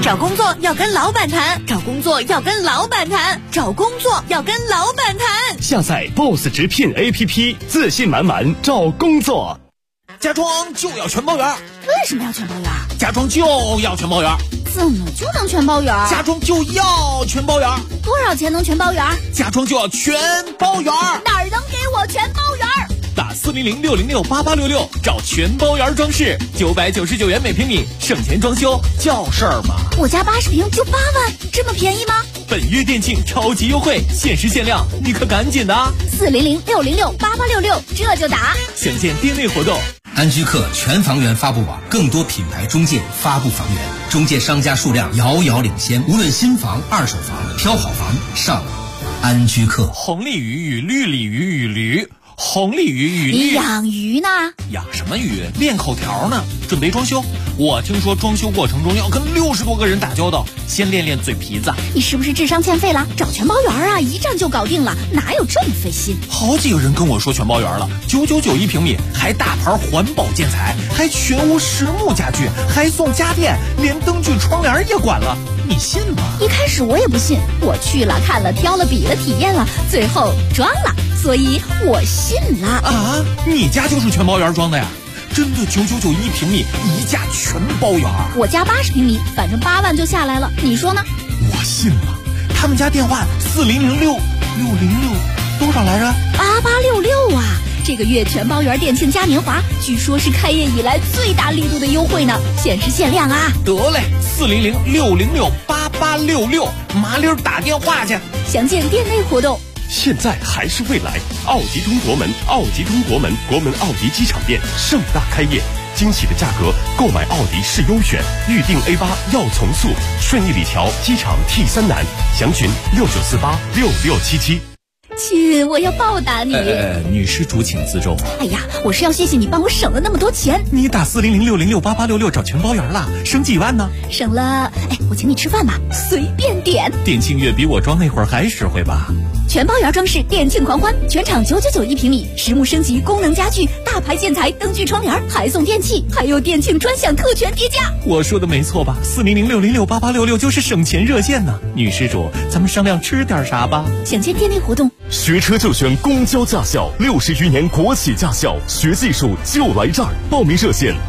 A: 找工作要跟老板谈，找工作要跟老板谈，找工作要跟老板谈。
P: 下载 BOSS 直聘 APP， 自信满满找工作。
Q: 家装就要全包圆。
R: 为什么要全包圆？
Q: 家装就要全包圆。
R: 怎么就能全包圆？
Q: 家装就要全包圆。
R: 多少钱能全包圆？
Q: 家装就要全包圆。
R: 哪儿能给我全包圆？
G: 打400-606-8866找全包圆装饰，999元每平米，省钱装修叫事儿吗？
R: 我家80平就8万，这么便宜吗？
G: 本月店庆超级优惠，限时限量，你可赶紧的
R: ！400-606-8866，这就打。
G: 详见店内活动。
S: 安居客全房源发布网，更多品牌中介发布房源，中介商家数量遥遥领先。无论新房、二手房，挑好房上安居客。
G: 红鲤鱼与绿鲤鱼与驴。红鲤鱼与
R: 你养鱼呢？
G: 养什么鱼？练口条呢。准备装修，我听说装修过程中要跟60多个人打交道，先练练嘴皮子。
R: 你是不是智商欠费了？找全包圆啊，一站就搞定了，哪有这么费心？
G: 好几个人跟我说全包圆了，999一平米，还大牌环保建材，还全屋实木家具，还送家电，连灯具窗帘也管了，你信吗？
R: 一开始我也不信，我去了看了挑了比了体验了，最后装了，所以我信了。
G: 啊，你家就是全包圆装的呀？真的999一平米，一价全包圆。
R: 我家80平米，反正8万就下来了，你说呢？
G: 我信了。他们家电话4006606多少来着
R: ？8866啊！这个月全包圆店庆嘉年华，据说是开业以来最大力度的优惠呢，限时限量啊！
G: 得嘞，400-606-8866，麻溜打电话去。
R: 详见店内活动。
P: 现在还是未来，奥迪通国门，奥迪通国门，国门奥迪机场店盛大开业，惊喜的价格，购买奥迪是优选，预定 A8要从速，顺义里桥机场 T3南，详询69486677。
R: 亲，我要报答你。
G: 女施主请自重。
R: 哎呀，我是要谢谢你帮我省了那么多钱。
G: 你打400-606-8866找全包圆了，省几万呢？
R: 省了，我请你吃饭吧，随便点。
G: 店庆月比我装那会儿还实惠吧？
R: 全包圆装饰店庆狂欢，全场999一平米，实木升级，功能家具，大牌建材，灯具窗帘，还送电器，还有店庆专享特权叠加。
G: 我说的没错吧？400-606-8866就是省钱热线呢。女施主，咱们商量吃点啥吧？
R: 想见店内活动。
M: 学车就选公交驾校，60余年国企驾校，学技术就来这儿。报名热线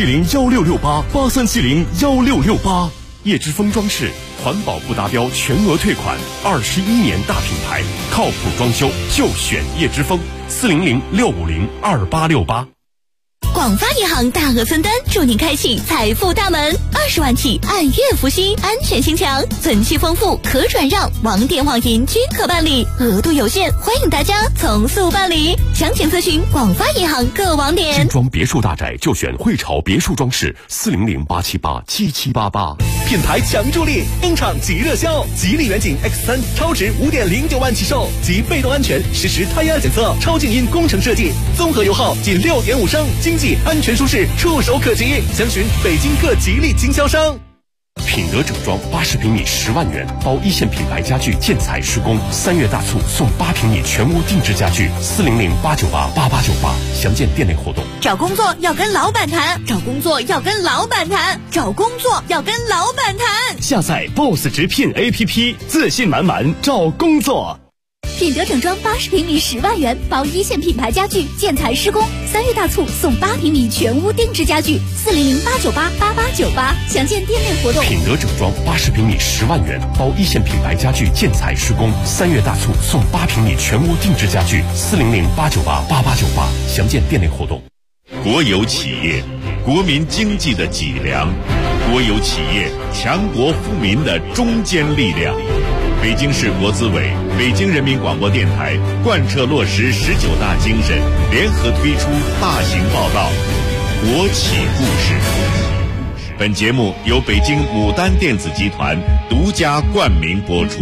M: 83701668，83701668。叶之峰装饰，环保不达标全额退款，21年大品牌，靠谱装修就选叶之峰，400-650-2868。
A: 广发银行大额分担，祝您开启财富大门，20万起按月付息，安全性强，存期丰富，可转让，网点网银均可办理，额度有限，欢迎大家从速办理。详情咨询广发银行各网点。
M: 精装别墅大宅就选汇潮别墅装饰，400-878-7788。
P: 品牌强助力，登场即热销，吉利远景 X3超值5.09万起售，及被动安全实时胎压检测，超静音工程设计，综合油耗仅6.5升，经济安全舒适，触手可及。详询北京各吉利经销商。
M: 品德整装80平米10万元，包一线品牌家具建材施工，3月大促送8平米全屋定制家具，400-898-8898。详见店内活动。
A: 找工作要跟老板谈，找工作要跟老板谈，找工作要跟老板谈。
P: 下载 BOSS 直聘 APP， 自信满满找工作。
R: 品德整装80平米10万元，包一线品牌家具建材施工，3月大促送8平米全屋定制家具，400-898-8898。详见店内活动。
M: 品德整装80平米10万元，包一线品牌家具建材施工，3月大促送8平米全屋定制家具，400-898-8898。详见店内活动。
T: 国有企业，国民经济的脊梁；国有企业，强国富民的中坚力量。北京市国资委、北京人民广播电台贯彻落实19大精神，联合推出大型报道《国企故事》。本节目由北京牡丹电子集团独家冠名播出。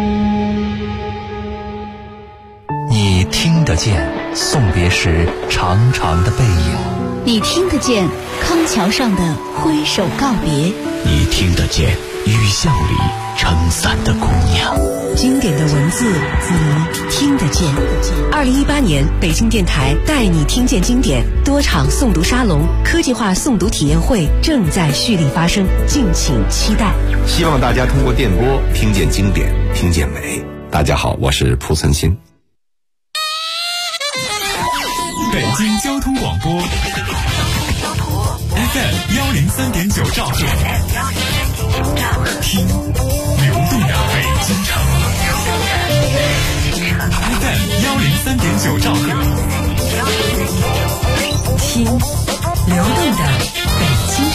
H: 你听得见送别时长长的背影，
R: 你听得见康桥上的挥手告别，
H: 你听得见雨巷里撑伞的姑娘。
U: 经典的文字你听得见。2018年，北京电台带你听见经典多场诵读沙龙、科技化诵读体验会正在蓄力发生，敬请期待。
V: 希望大家通过电波听见经典，听见美。大家好，我是蒲存昕。
W: 北京交通广播 FM 103.9兆赫，听流动的北京城。FM 103.9兆赫，
U: 听流动的北京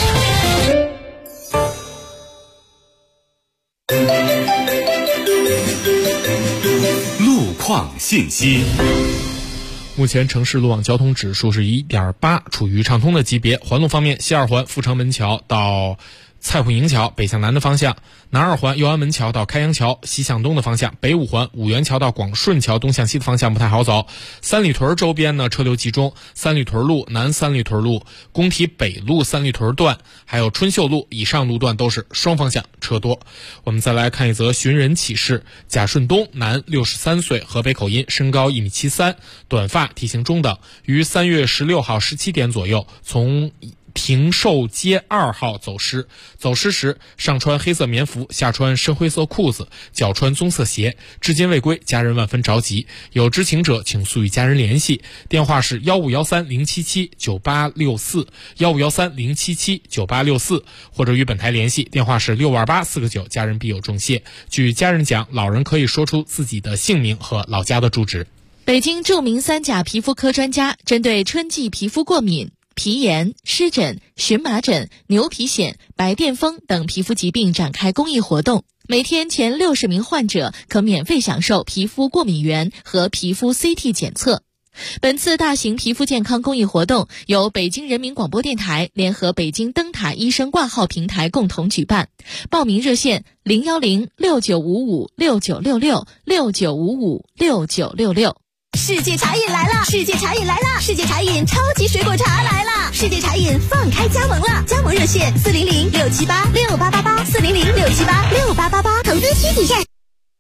W: 城。路况信息。
D: 目前城市路网交通指数是 1.8， 处于畅通的级别。环路方面，西二环阜成门桥到蔡浦营桥北向南的方向，南二环右安门桥到开阳桥西向东的方向，北五环五元桥到广顺桥东向西的方向不太好走。三里屯周边呢车流集中，三里屯路、南三里屯路、工体北路三里屯段还有春秀路以上路段都是双方向车多。我们再来看一则寻人启事：贾顺东，男，63岁，河北口音，身高1.73米，短发，体型中等，于3月16号17点左右从平寿街2号走失时上穿黑色棉服，下穿深灰色裤子，脚穿棕色鞋，至今未归，家人万分着急。有知情者请速与家人联系，电话是15130779864 15130779864，或者与本台联系，电话是62849，家人必有重谢。据家人讲，老人可以说出自己的姓名和老家的住址。
I: 北京著名3甲皮肤科专家针对春季皮肤过敏、皮炎、湿疹、荨麻疹、牛皮癣、白癜风等皮肤疾病展开公益活动，每天前60名患者可免费享受皮肤过敏原和皮肤 CT 检测。本次大型皮肤健康公益活动由北京人民广播电台联合北京灯塔医生挂号平台共同举办，报名热线01069556966 69556966。
R: 世界茶饮来了！世界茶饮来了！世界茶饮超级水果茶来了！世界茶饮放开加盟了，加盟热线400-678-6888 400-678-6888，投资需体验。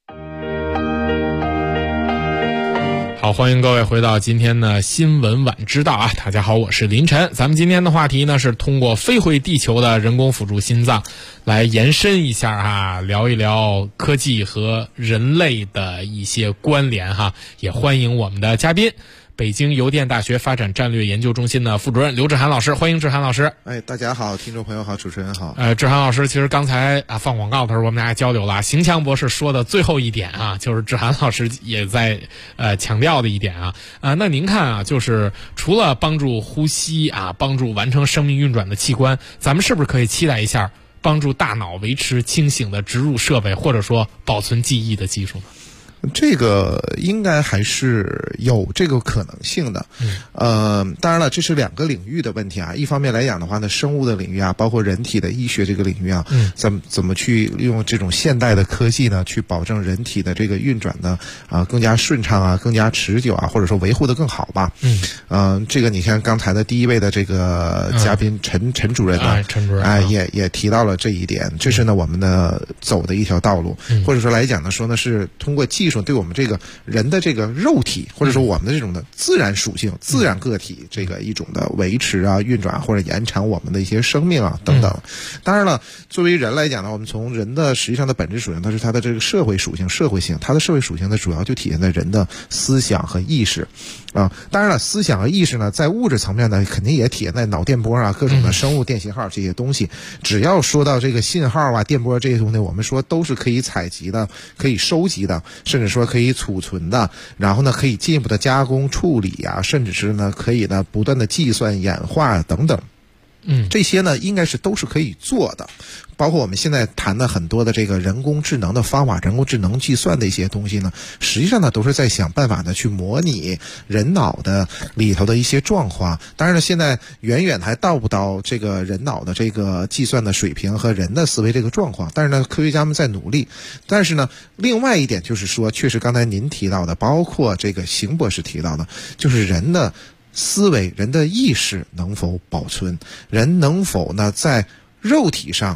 D: 好，欢迎各位回到今天的新闻晚知道啊！大家好，我是林晨。咱们今天的话题呢是通过飞回地球的人工辅助心脏来延伸一下啊，聊一聊科技和人类的一些关联哈。也欢迎我们的嘉宾，北京邮电大学发展战略研究中心的副主任刘志涵老师，欢迎志涵老师。
L: 大家好，听众朋友好，主持人好。
D: 志涵老师，其实刚才放广告的时候我们俩交流了，邢强博士说的最后一点啊，就是志涵老师也在强调的一点啊。那您看啊，就是除了帮助呼吸啊，帮助完成生命运转的器官，咱们是不是可以期待一下帮助大脑维持清醒的植入设备，或者说保存记忆的技术呢？
L: 这个应该还是有这个可能性的。当然了，这是2个领域的问题啊。一方面来讲的话呢，生物的领域啊，包括人体的医学这个领域啊，怎么去用这种现代的科技呢，去保证人体的这个运转呢更加顺畅啊，更加持久啊，或者说维护得更好吧。这个你看刚才的第一位的这个嘉宾陈主任呢，
D: 陈主任
L: 也提到了这一点，这是呢我们呢走的一条道路，或者说来讲呢说呢是通过技术对我们这个人的这个肉体，或者说我们的这种的自然属性、自然个体这个一种的维持啊、运转或者延长我们的一些生命啊等等。当然了，作为人来讲呢，我们从人的实际上的本质属性，它是它的这个社会属性、社会性，它的社会属性呢主要就体现在人的思想和意识啊。当然了，思想和意识呢，在物质层面呢，肯定也体现在脑电波啊、各种的生物电信号这些东西。只要说到这个信号啊、电波这些东西，我们说都是可以采集的、可以收集的，甚至说可以储存的，然后呢可以进一步的加工处理啊，甚至是呢可以呢不断的计算演化等等。这些呢应该是都是可以做的，包括我们现在谈的很多的这个人工智能的方法、人工智能计算的一些东西呢，实际上呢都是在想办法的去模拟人脑的里头的一些状况。当然了，现在远远还到不到这个人脑的这个计算的水平和人的思维这个状况，但是呢科学家们在努力。但是呢另外一点就是说，确实刚才您提到的，包括这个邢博士提到的，就是人的思维、人的意识能否保存，人能否呢在肉体上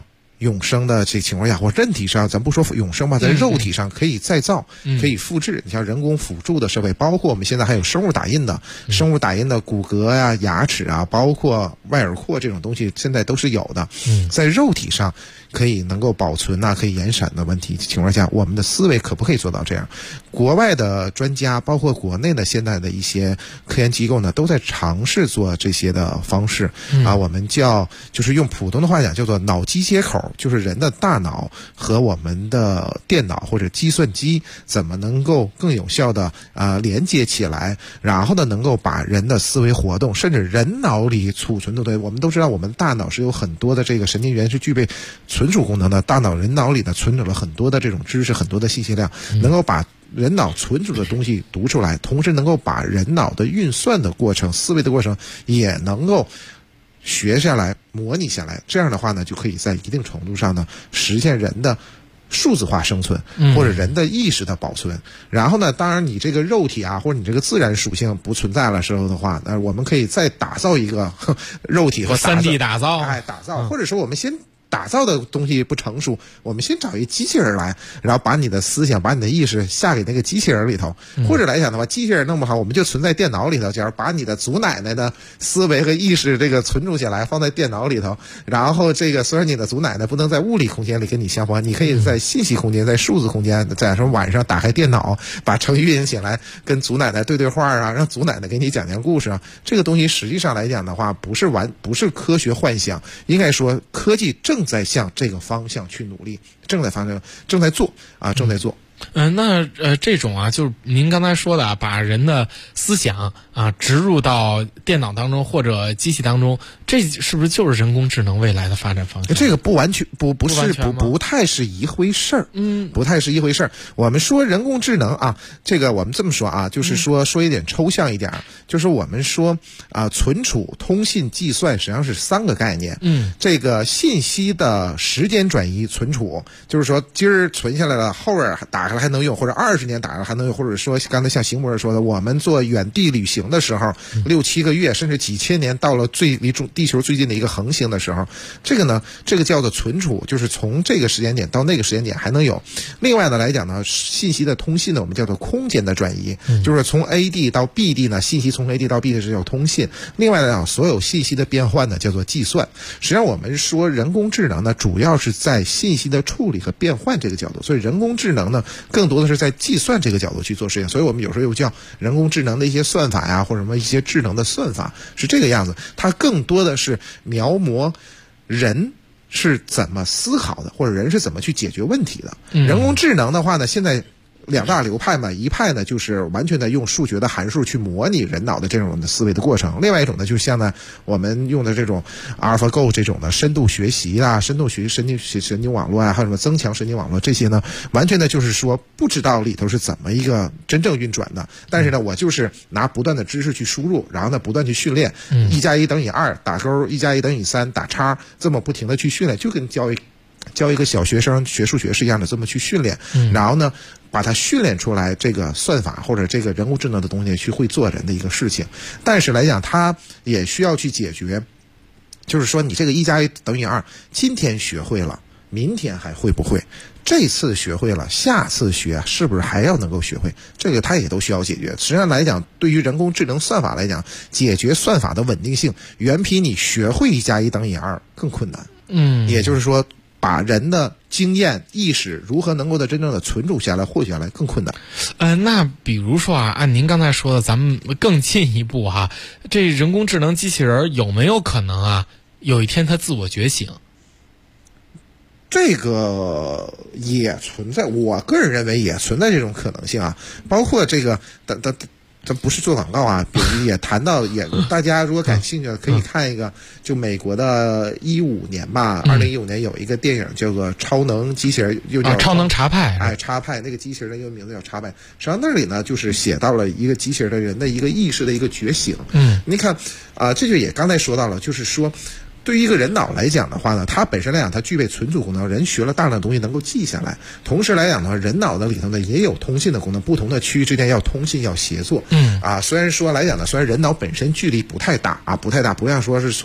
L: 永生的这情况下，或人体上咱不说永生吧，在肉体上可以再造，可以复制。你像人工辅助的设备，包括我们现在还有生物打印的骨骼呀、牙齿啊，包括外耳廓这种东西，现在都是有的。在肉体上可以能够保存可以延闪的问题情况下，我们的思维可不可以做到这样？国外的专家，包括国内的现在的一些科研机构呢，都在尝试做这些的方式我们就是用普通的话讲叫做脑机接口，就是人的大脑和我们的电脑或者计算机怎么能够更有效的连接起来，然后呢能够把人的思维活动，甚至人脑里储存的，我们都知道我们大脑是有很多的这个神经元是具备存储功能的，人脑里呢存储了很多的这种知识，很多的信息量，能够把人脑存储的东西读出来，同时能够把人脑的运算的过程、思维的过程也能够学下来、模拟下来。这样的话呢，就可以在一定程度上呢实现人的数字化生存，或者人的意识的保存。然后呢，当然你这个肉体或者你这个自然属性不存在了时候的话，我们可以再打造一个肉体和
D: 3D 打造，
L: 或者说我们先打造的东西不成熟，我们先找一机器人来，然后把你的思想、把你的意识下给那个机器人里头。或者来讲的话，机器人弄不好，我们就存在电脑里头，假如把你的祖奶奶的思维和意识这个存储起来，放在电脑里头，然后这个虽然你的祖奶奶不能在物理空间里跟你相关，你可以在信息空间、在数字空间，在什么晚上打开电脑，把程序运行起来，跟祖奶奶对话让祖奶奶给你讲故事这个东西实际上来讲的话，不是科学幻想，应该说科技正在向这个方向去努力，正在做。
D: 那这种就是您刚才说的把人的思想植入到电脑当中或者机器当中，这是不是就是人工智能未来的发展方向？
L: 这个不完全不太是一回事儿，不太是一回事儿。我们说人工智能这个我们这么说就是说一点抽象一点，就是我们说存储、通信、计算实际上是3个概念。这个信息的时间转移存储，就是说今儿存下来了，后边打开了还能用，或者20年打开了还能用，或者说刚才像邢博士说的，我们做远地旅行的时候，6-7个月甚至几千年到了离地球最近的一个恒星的时候，这个叫做存储，就是从这个时间点到那个时间点还能有。另外呢来讲呢，信息的通信呢，我们叫做空间的转移，就是从 A 地到 B 地呢，信息从 A 地到 B 地是叫通信。另外来讲，所有信息的变换呢叫做计算。实际上我们说人工智能呢，主要是在信息的处理和变换这个角度，所以人工智能呢更多的是在计算这个角度去做实验。所以我们有时候又叫人工智能的一些算法或者什么一些智能的算法是这个样子，它更多的是描摹人是怎么思考的，或者人是怎么去解决问题的。人工智能的话呢，现在2大流派嘛，一派呢就是完全的用数学的函数去模拟人脑的这种的思维的过程，另外一种呢就是像呢我们用的这种 AlphaGo 这种的深度学习神经网络还有什么增强神经网络，这些呢完全的就是说不知道里头是怎么一个真正运转的，但是呢我就是拿不断的知识去输入，然后呢不断去训练，1+1等于2打勾，1+1等于3打叉，这么不停的去训练，就跟教一个小学生学数学是一样的，这么去训练，然后呢把它训练出来这个算法或者这个人工智能的东西去会做人的一个事情。但是来讲它也需要去解决，就是说你这个1+1等于2今天学会了，明天还会不会，这次学会了下次学是不是还要能够学会，这个它也都需要解决。实际上来讲，对于人工智能算法来讲，解决算法的稳定性远比你学会1+1等于2更困难。也就是说把人的经验意识如何能够的真正的存储下来获取下来更困难。
D: 那比如说按您刚才说的，咱们更进一步这人工智能机器人有没有可能有一天它自我觉醒？
L: 这个也存在，我个人认为也存在这种可能性包括这个这不是做广告比如也谈到大家如果感兴趣的可以看一个，就美国的2015年有一个电影叫做超能机器人，又叫
D: 超能查派，
L: 查派，那个机器人的一个名字叫查派。实际上那里呢就是写到了一个机器人的人的一个意识的一个觉醒。你看这就也刚才说到了，就是说对于一个人脑来讲的话呢，它本身来讲它具备存储功能，人学了大量的东西能够记下来，同时来讲的话，人脑的里头呢也有通信的功能，不同的区域之间要通信要协作。虽然说来讲呢，虽然人脑本身距离不太大，不像说是从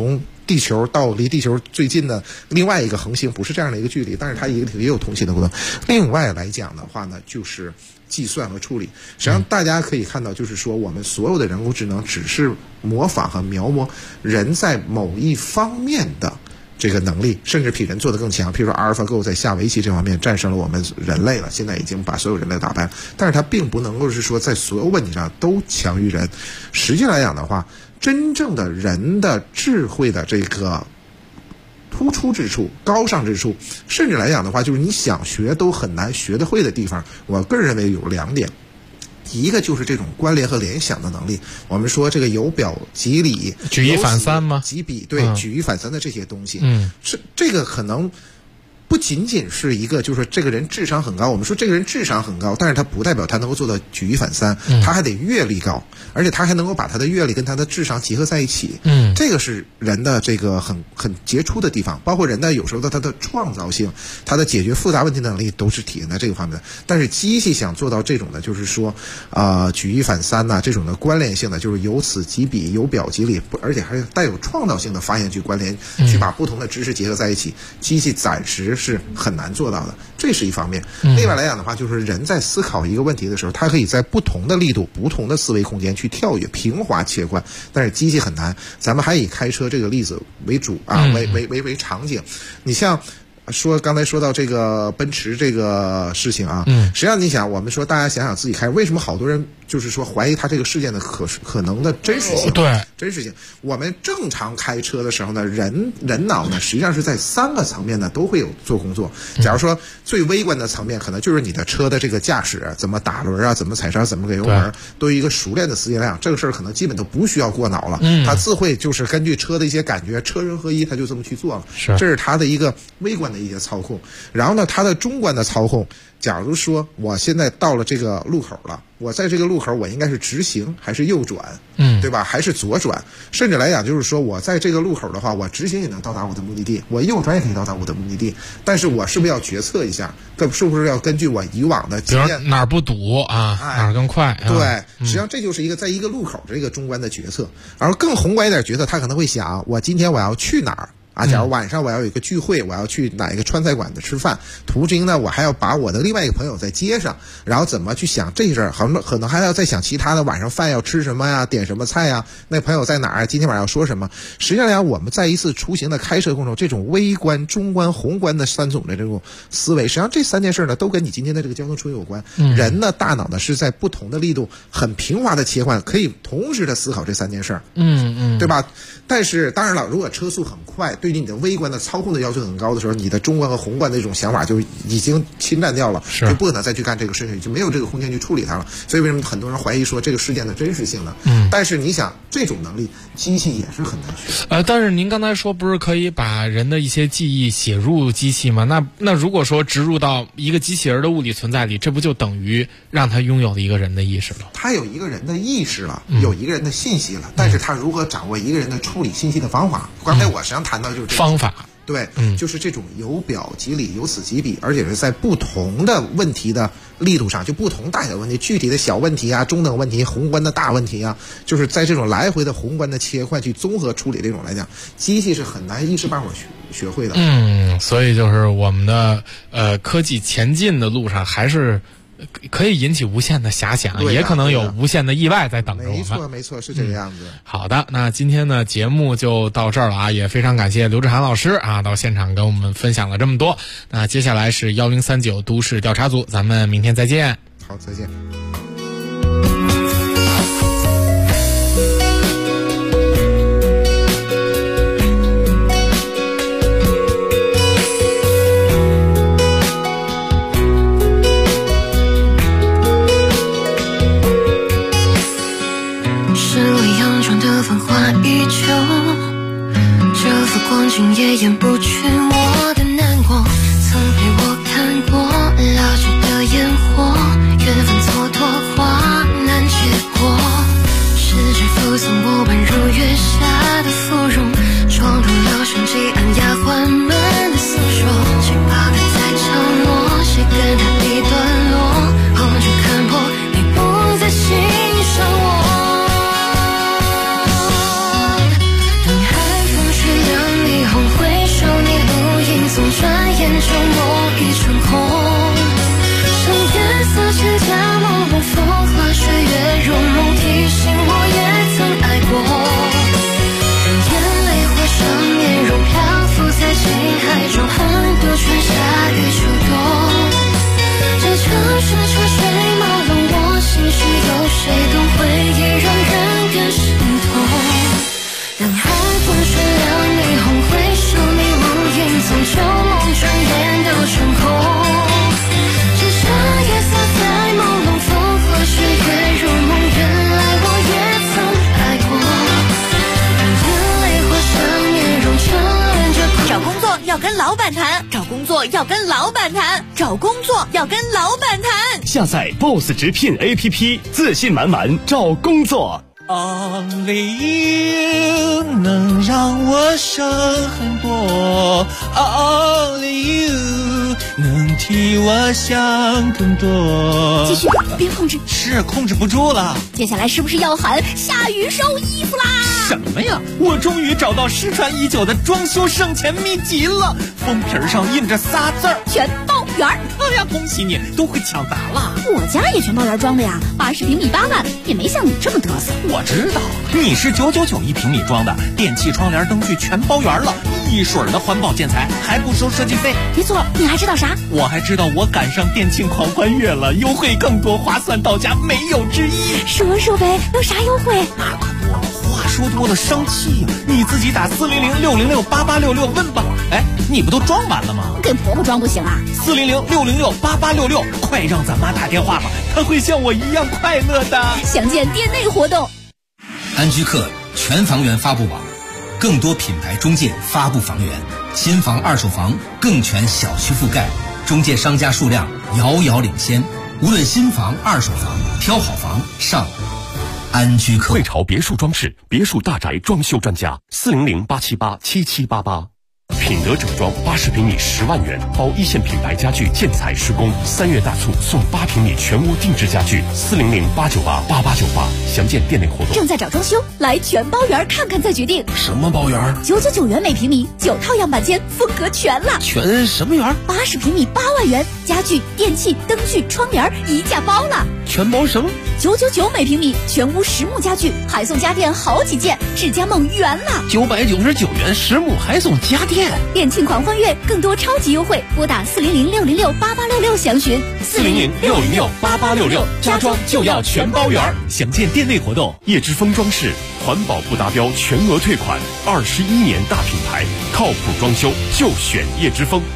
L: 地球到离地球最近的另外一个恒星不是这样的一个距离，但是它也有同行的过程。另外来讲的话呢，就是计算和处理。实际上大家可以看到，就是说我们所有的人工智能只是模仿和描摹人在某一方面的这个能力，甚至比人做得更强。譬如说阿尔法狗在下围棋这方面战胜了我们人类了，现在已经把所有人类打败，但是它并不能够是说在所有问题上都强于人。实际来讲的话，真正的人的智慧的这个突出之处、高尚之处，甚至来讲的话，就是你想学都很难学得会的地方，我个人认为有2点。一个就是这种关联和联想的能力，我们说这个由表及里，
D: 举一反三吗？
L: 及彼，对，举一反三的这些东西，是这个可能不仅仅是一个，就是说这个人智商很高。我们说这个人智商很高，但是他不代表他能够做到举一反三，他还得阅历高，而且他还能够把他的阅历跟他的智商结合在一起。这个是人的这个很杰出的地方，包括人的有时候的他的创造性，他的解决复杂问题能力都是体现在这个方面的。但是机器想做到这种的，就是说举一反三呐，这种的关联性的，就是由此及彼，由表及里，而且还是带有创造性的发现去关联，去把不同的知识结合在一起，机器暂时是很难做到的，这是一方面。另外来讲的话，就是人在思考一个问题的时候，他可以在不同的力度、不同的思维空间去跳跃、平滑切换，但是机器很难。咱们还以开车这个例子为主啊，为场景。你像刚才说到这个奔驰这个事情啊，实际上你想，我们说大家想想自己开，为什么好多人就是说怀疑他这个事件的可能的真实性？
D: 对，
L: 真实性。我们正常开车的时候呢，人脑呢实际上是在3个层面呢都会有做工作。假如说最微观的层面，可能就是你的车的这个驾驶，怎么打轮啊，怎么踩刹，怎么给油门，都有一个熟练的思维量。这个事儿可能基本都不需要过脑了，他自会就是根据车的一些感觉，车人合一，他就这么去做了。这是他的一个微观的一些操控。然后呢，他的中观的操控，假如说我现在到了这个路口了，我在这个路口我应该是直行还是右转，对吧？还是左转？甚至来讲就是说我在这个路口的话，我直行也能到达我的目的地，我右转也可以到达我的目的地，但是我是不是要决策一下？是不是要根据我以往的经验，哪儿不堵啊，哪儿更快？对，实际上这就是一个在一个路口这个中观的决策。而更宏观一点决策，他可能会想，我今天我要去哪儿？假如晚上我要有一个聚会，我要去哪一个川菜馆子吃饭，途经呢，我还要把我的另外一个朋友再接上，然后怎么去想这事儿，可能还要再想其他的，晚上饭要吃什么呀，点什么菜呀，那朋友在哪儿，今天晚上要说什么。实际上讲，我们在一次出行的开车过程中，这种微观、中观、宏观的3种的这种思维，实际上这3件事呢，都跟你今天的这个交通出行有关。人呢，大脑呢是在不同的力度很平滑的切换，可以同时的思考这3件事，对吧？但是当然了，如果车速很快，对于你的微观的操控的要求很高的时候，你的中观和宏观的这种想法就已经侵占掉了，就不可能再去干这个事情，就没有这个空间去处理它了。所以为什么很多人怀疑说这个事件的真实性呢？但是你想，这种能力机器也是很难学。
D: 但是您刚才说不是可以把人的一些记忆写入机器吗？那如果说植入到一个机器人的物理存在里，这不就等于让他拥有了一个人的意识了？
L: 他有一个人的意识了，有一个人的信息了，但是他如何掌握一个人的处理信息的方法？刚才我实际上谈到就是这个
D: 方法。
L: 对，就是这种由表及里，由此及彼，而且是在不同的问题的力度上，就不同大小问题，具体的小问题啊，中等问题，宏观的大问题啊，就是在这种来回的宏观的切换去综合处理这种来讲，机器是很难一时半会儿学会的。
D: 所以就是我们的科技前进的路上还是可以引起无限的遐想，也可能有无限的意外在等着我们。
L: 没错，是这个样子。
D: 好的，那今天的节目就到这儿了啊，也非常感谢刘志涵老师啊，到现场跟我们分享了这么多。那接下来是1039都市调查组，咱们明天再见。
L: 好，再见。
J: 繁华依旧，这幅光景也掩不去我的难过。曾陪我看过老去的烟火，缘分蹉跎，话难结果。时至附送我宛如月下的芙蓉，闯入了生机按丫鬟们的诉说。谁把歌再唱落，谁跟他一段落，红烛看破，你不再欣赏我。等海风吹凉
A: 跟老板谈，找工作要跟老板谈，找工作要跟老板谈。
P: 下载 BOSS 直聘 APP， 自信满满找工作。
Q: Only you 能让我省很多 ，Only you 能替我想更多。
R: 继续，别控制，
Q: 是控制不住了。
R: 接下来是不是要喊下雨收衣服啦？
Q: 什么呀？我终于找到失传已久的装修省钱秘籍了，封皮上印着仨字儿：
R: 全包圆。
Q: 哎呀，恭喜你，都会抢答了。
R: 我家也全包圆装的呀，80平米8万，也没像你这么嘚瑟。
Q: 我知道，你是999一平米装的，电器、窗帘、灯具全包圆了，一水儿的环保建材，还不收设计费。
R: 没错，你还知道啥？
Q: 我还知道我赶上电庆狂欢月了，优惠更多，划算到家，没有之一。
R: 说说呗，有啥优惠？
Q: 那可多了，话说多了生气呀！你自己打400-606-8866问吧。哎，你不都装完了吗？
R: 给婆婆装不行啊
Q: ？400-606-8866，快让咱妈打电话吧，她会像我一样快乐的。
R: 详见店内活动。
S: 安居客全房源发布网，更多品牌中介发布房源，新房、二手房更全小区覆盖，中介商家数量遥遥领先。无论新房、二手房，挑好房上安居客。
M: 汇潮别墅装饰，别墅大宅装修专家，400-878-7788。品德整装80平米10万元，包一线品牌家具建材施工，3月大促送8平米全屋定制家具，400-898-8898，详见店内活动。
R: 正在找装修，来全包圆看看再决定。
Q: 什么包圆
R: ？999元每平米，9套样板间，风格全了。
Q: 全什么圆
R: ？80平米8万元，家具、电器、灯具、窗帘一价包了。
Q: 全包什么
R: ？999每平米，全屋实木家具，还送家电好几件，智家梦圆了。
Q: 999元实木还送家电。
R: 店庆狂欢月，更多超级优惠，拨打400-606-8866详询。
Q: 400-606-8866，家装就要全包圆，详见店内活动。
M: 叶之峰装饰，环保不达标全额退款，21年大品牌，靠谱装修就选叶之峰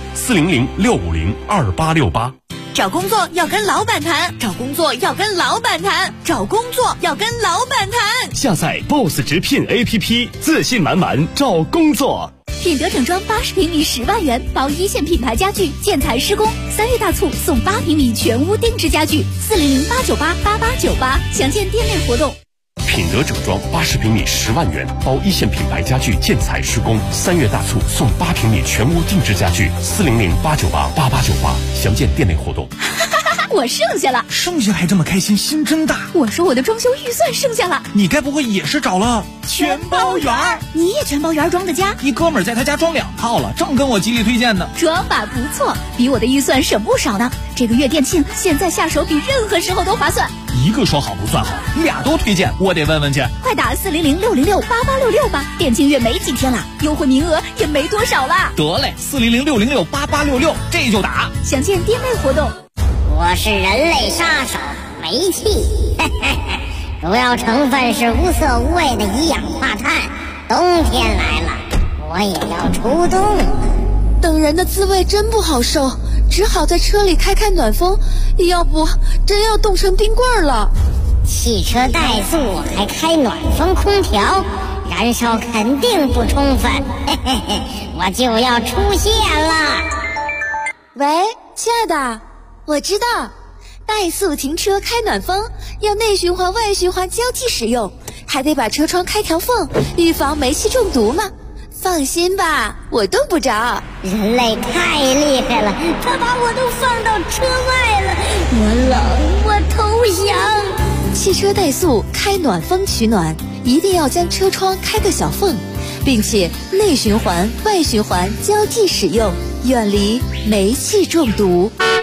M: ，400-650-2868。
A: 找工作要跟老板谈，找工作要跟老板谈，找工作要跟老板谈。
P: 下载 BOSS 直聘 APP， 自信满满找工作。
R: 品德整装80平米10万元，包一线品牌家具建材施工，3月大促送8平米全屋定制家具，400-898-8898，详见店内活动。
M: 品德整装80平米10万元，包一线品牌家具建材施工，3月大促送8平米全屋定制家具，400-898-8898，详见店内活动。
R: 我剩下了，
Q: 剩下还这么开心，心真大。
R: 我说我的装修预算剩下了，
Q: 你该不会也是找了
R: 全包圆？你也全包圆装的家？
Q: 一哥们儿在他家装2套了，正跟我极力推荐呢。
R: 装法不错，比我的预算省不少呢。这个月店庆，现在下手比任何时候都划算。
Q: 一个说好不算好，2都推荐，我得问问去。
R: 快打400-606-8866吧，店庆月没几天了，优惠名额也没多少了。
Q: 得嘞，400-606-8866，这就打。
R: 详见店内活动。
C: 我是人类杀手煤气，主要成分是无色无味的一氧化碳。冬天来了，我也要出动。
E: 等人的滋味真不好受，只好在车里开暖风，要不真要冻成冰棍了。
C: 汽车怠速还开暖风空调，燃烧肯定不充分，我就要出现了。
E: 喂，亲爱的，我知道，怠速停车开暖风要内循环外循环交替使用，还得把车窗开条缝，预防煤气中毒嘛。放心吧，我冻不着。
C: 人类太厉害了，他把我都放到车外了，我冷，我投降。
E: 汽车怠速开暖风取暖，一定要将车窗开个小缝，并且内循环外循环交替使用，远离煤气中毒。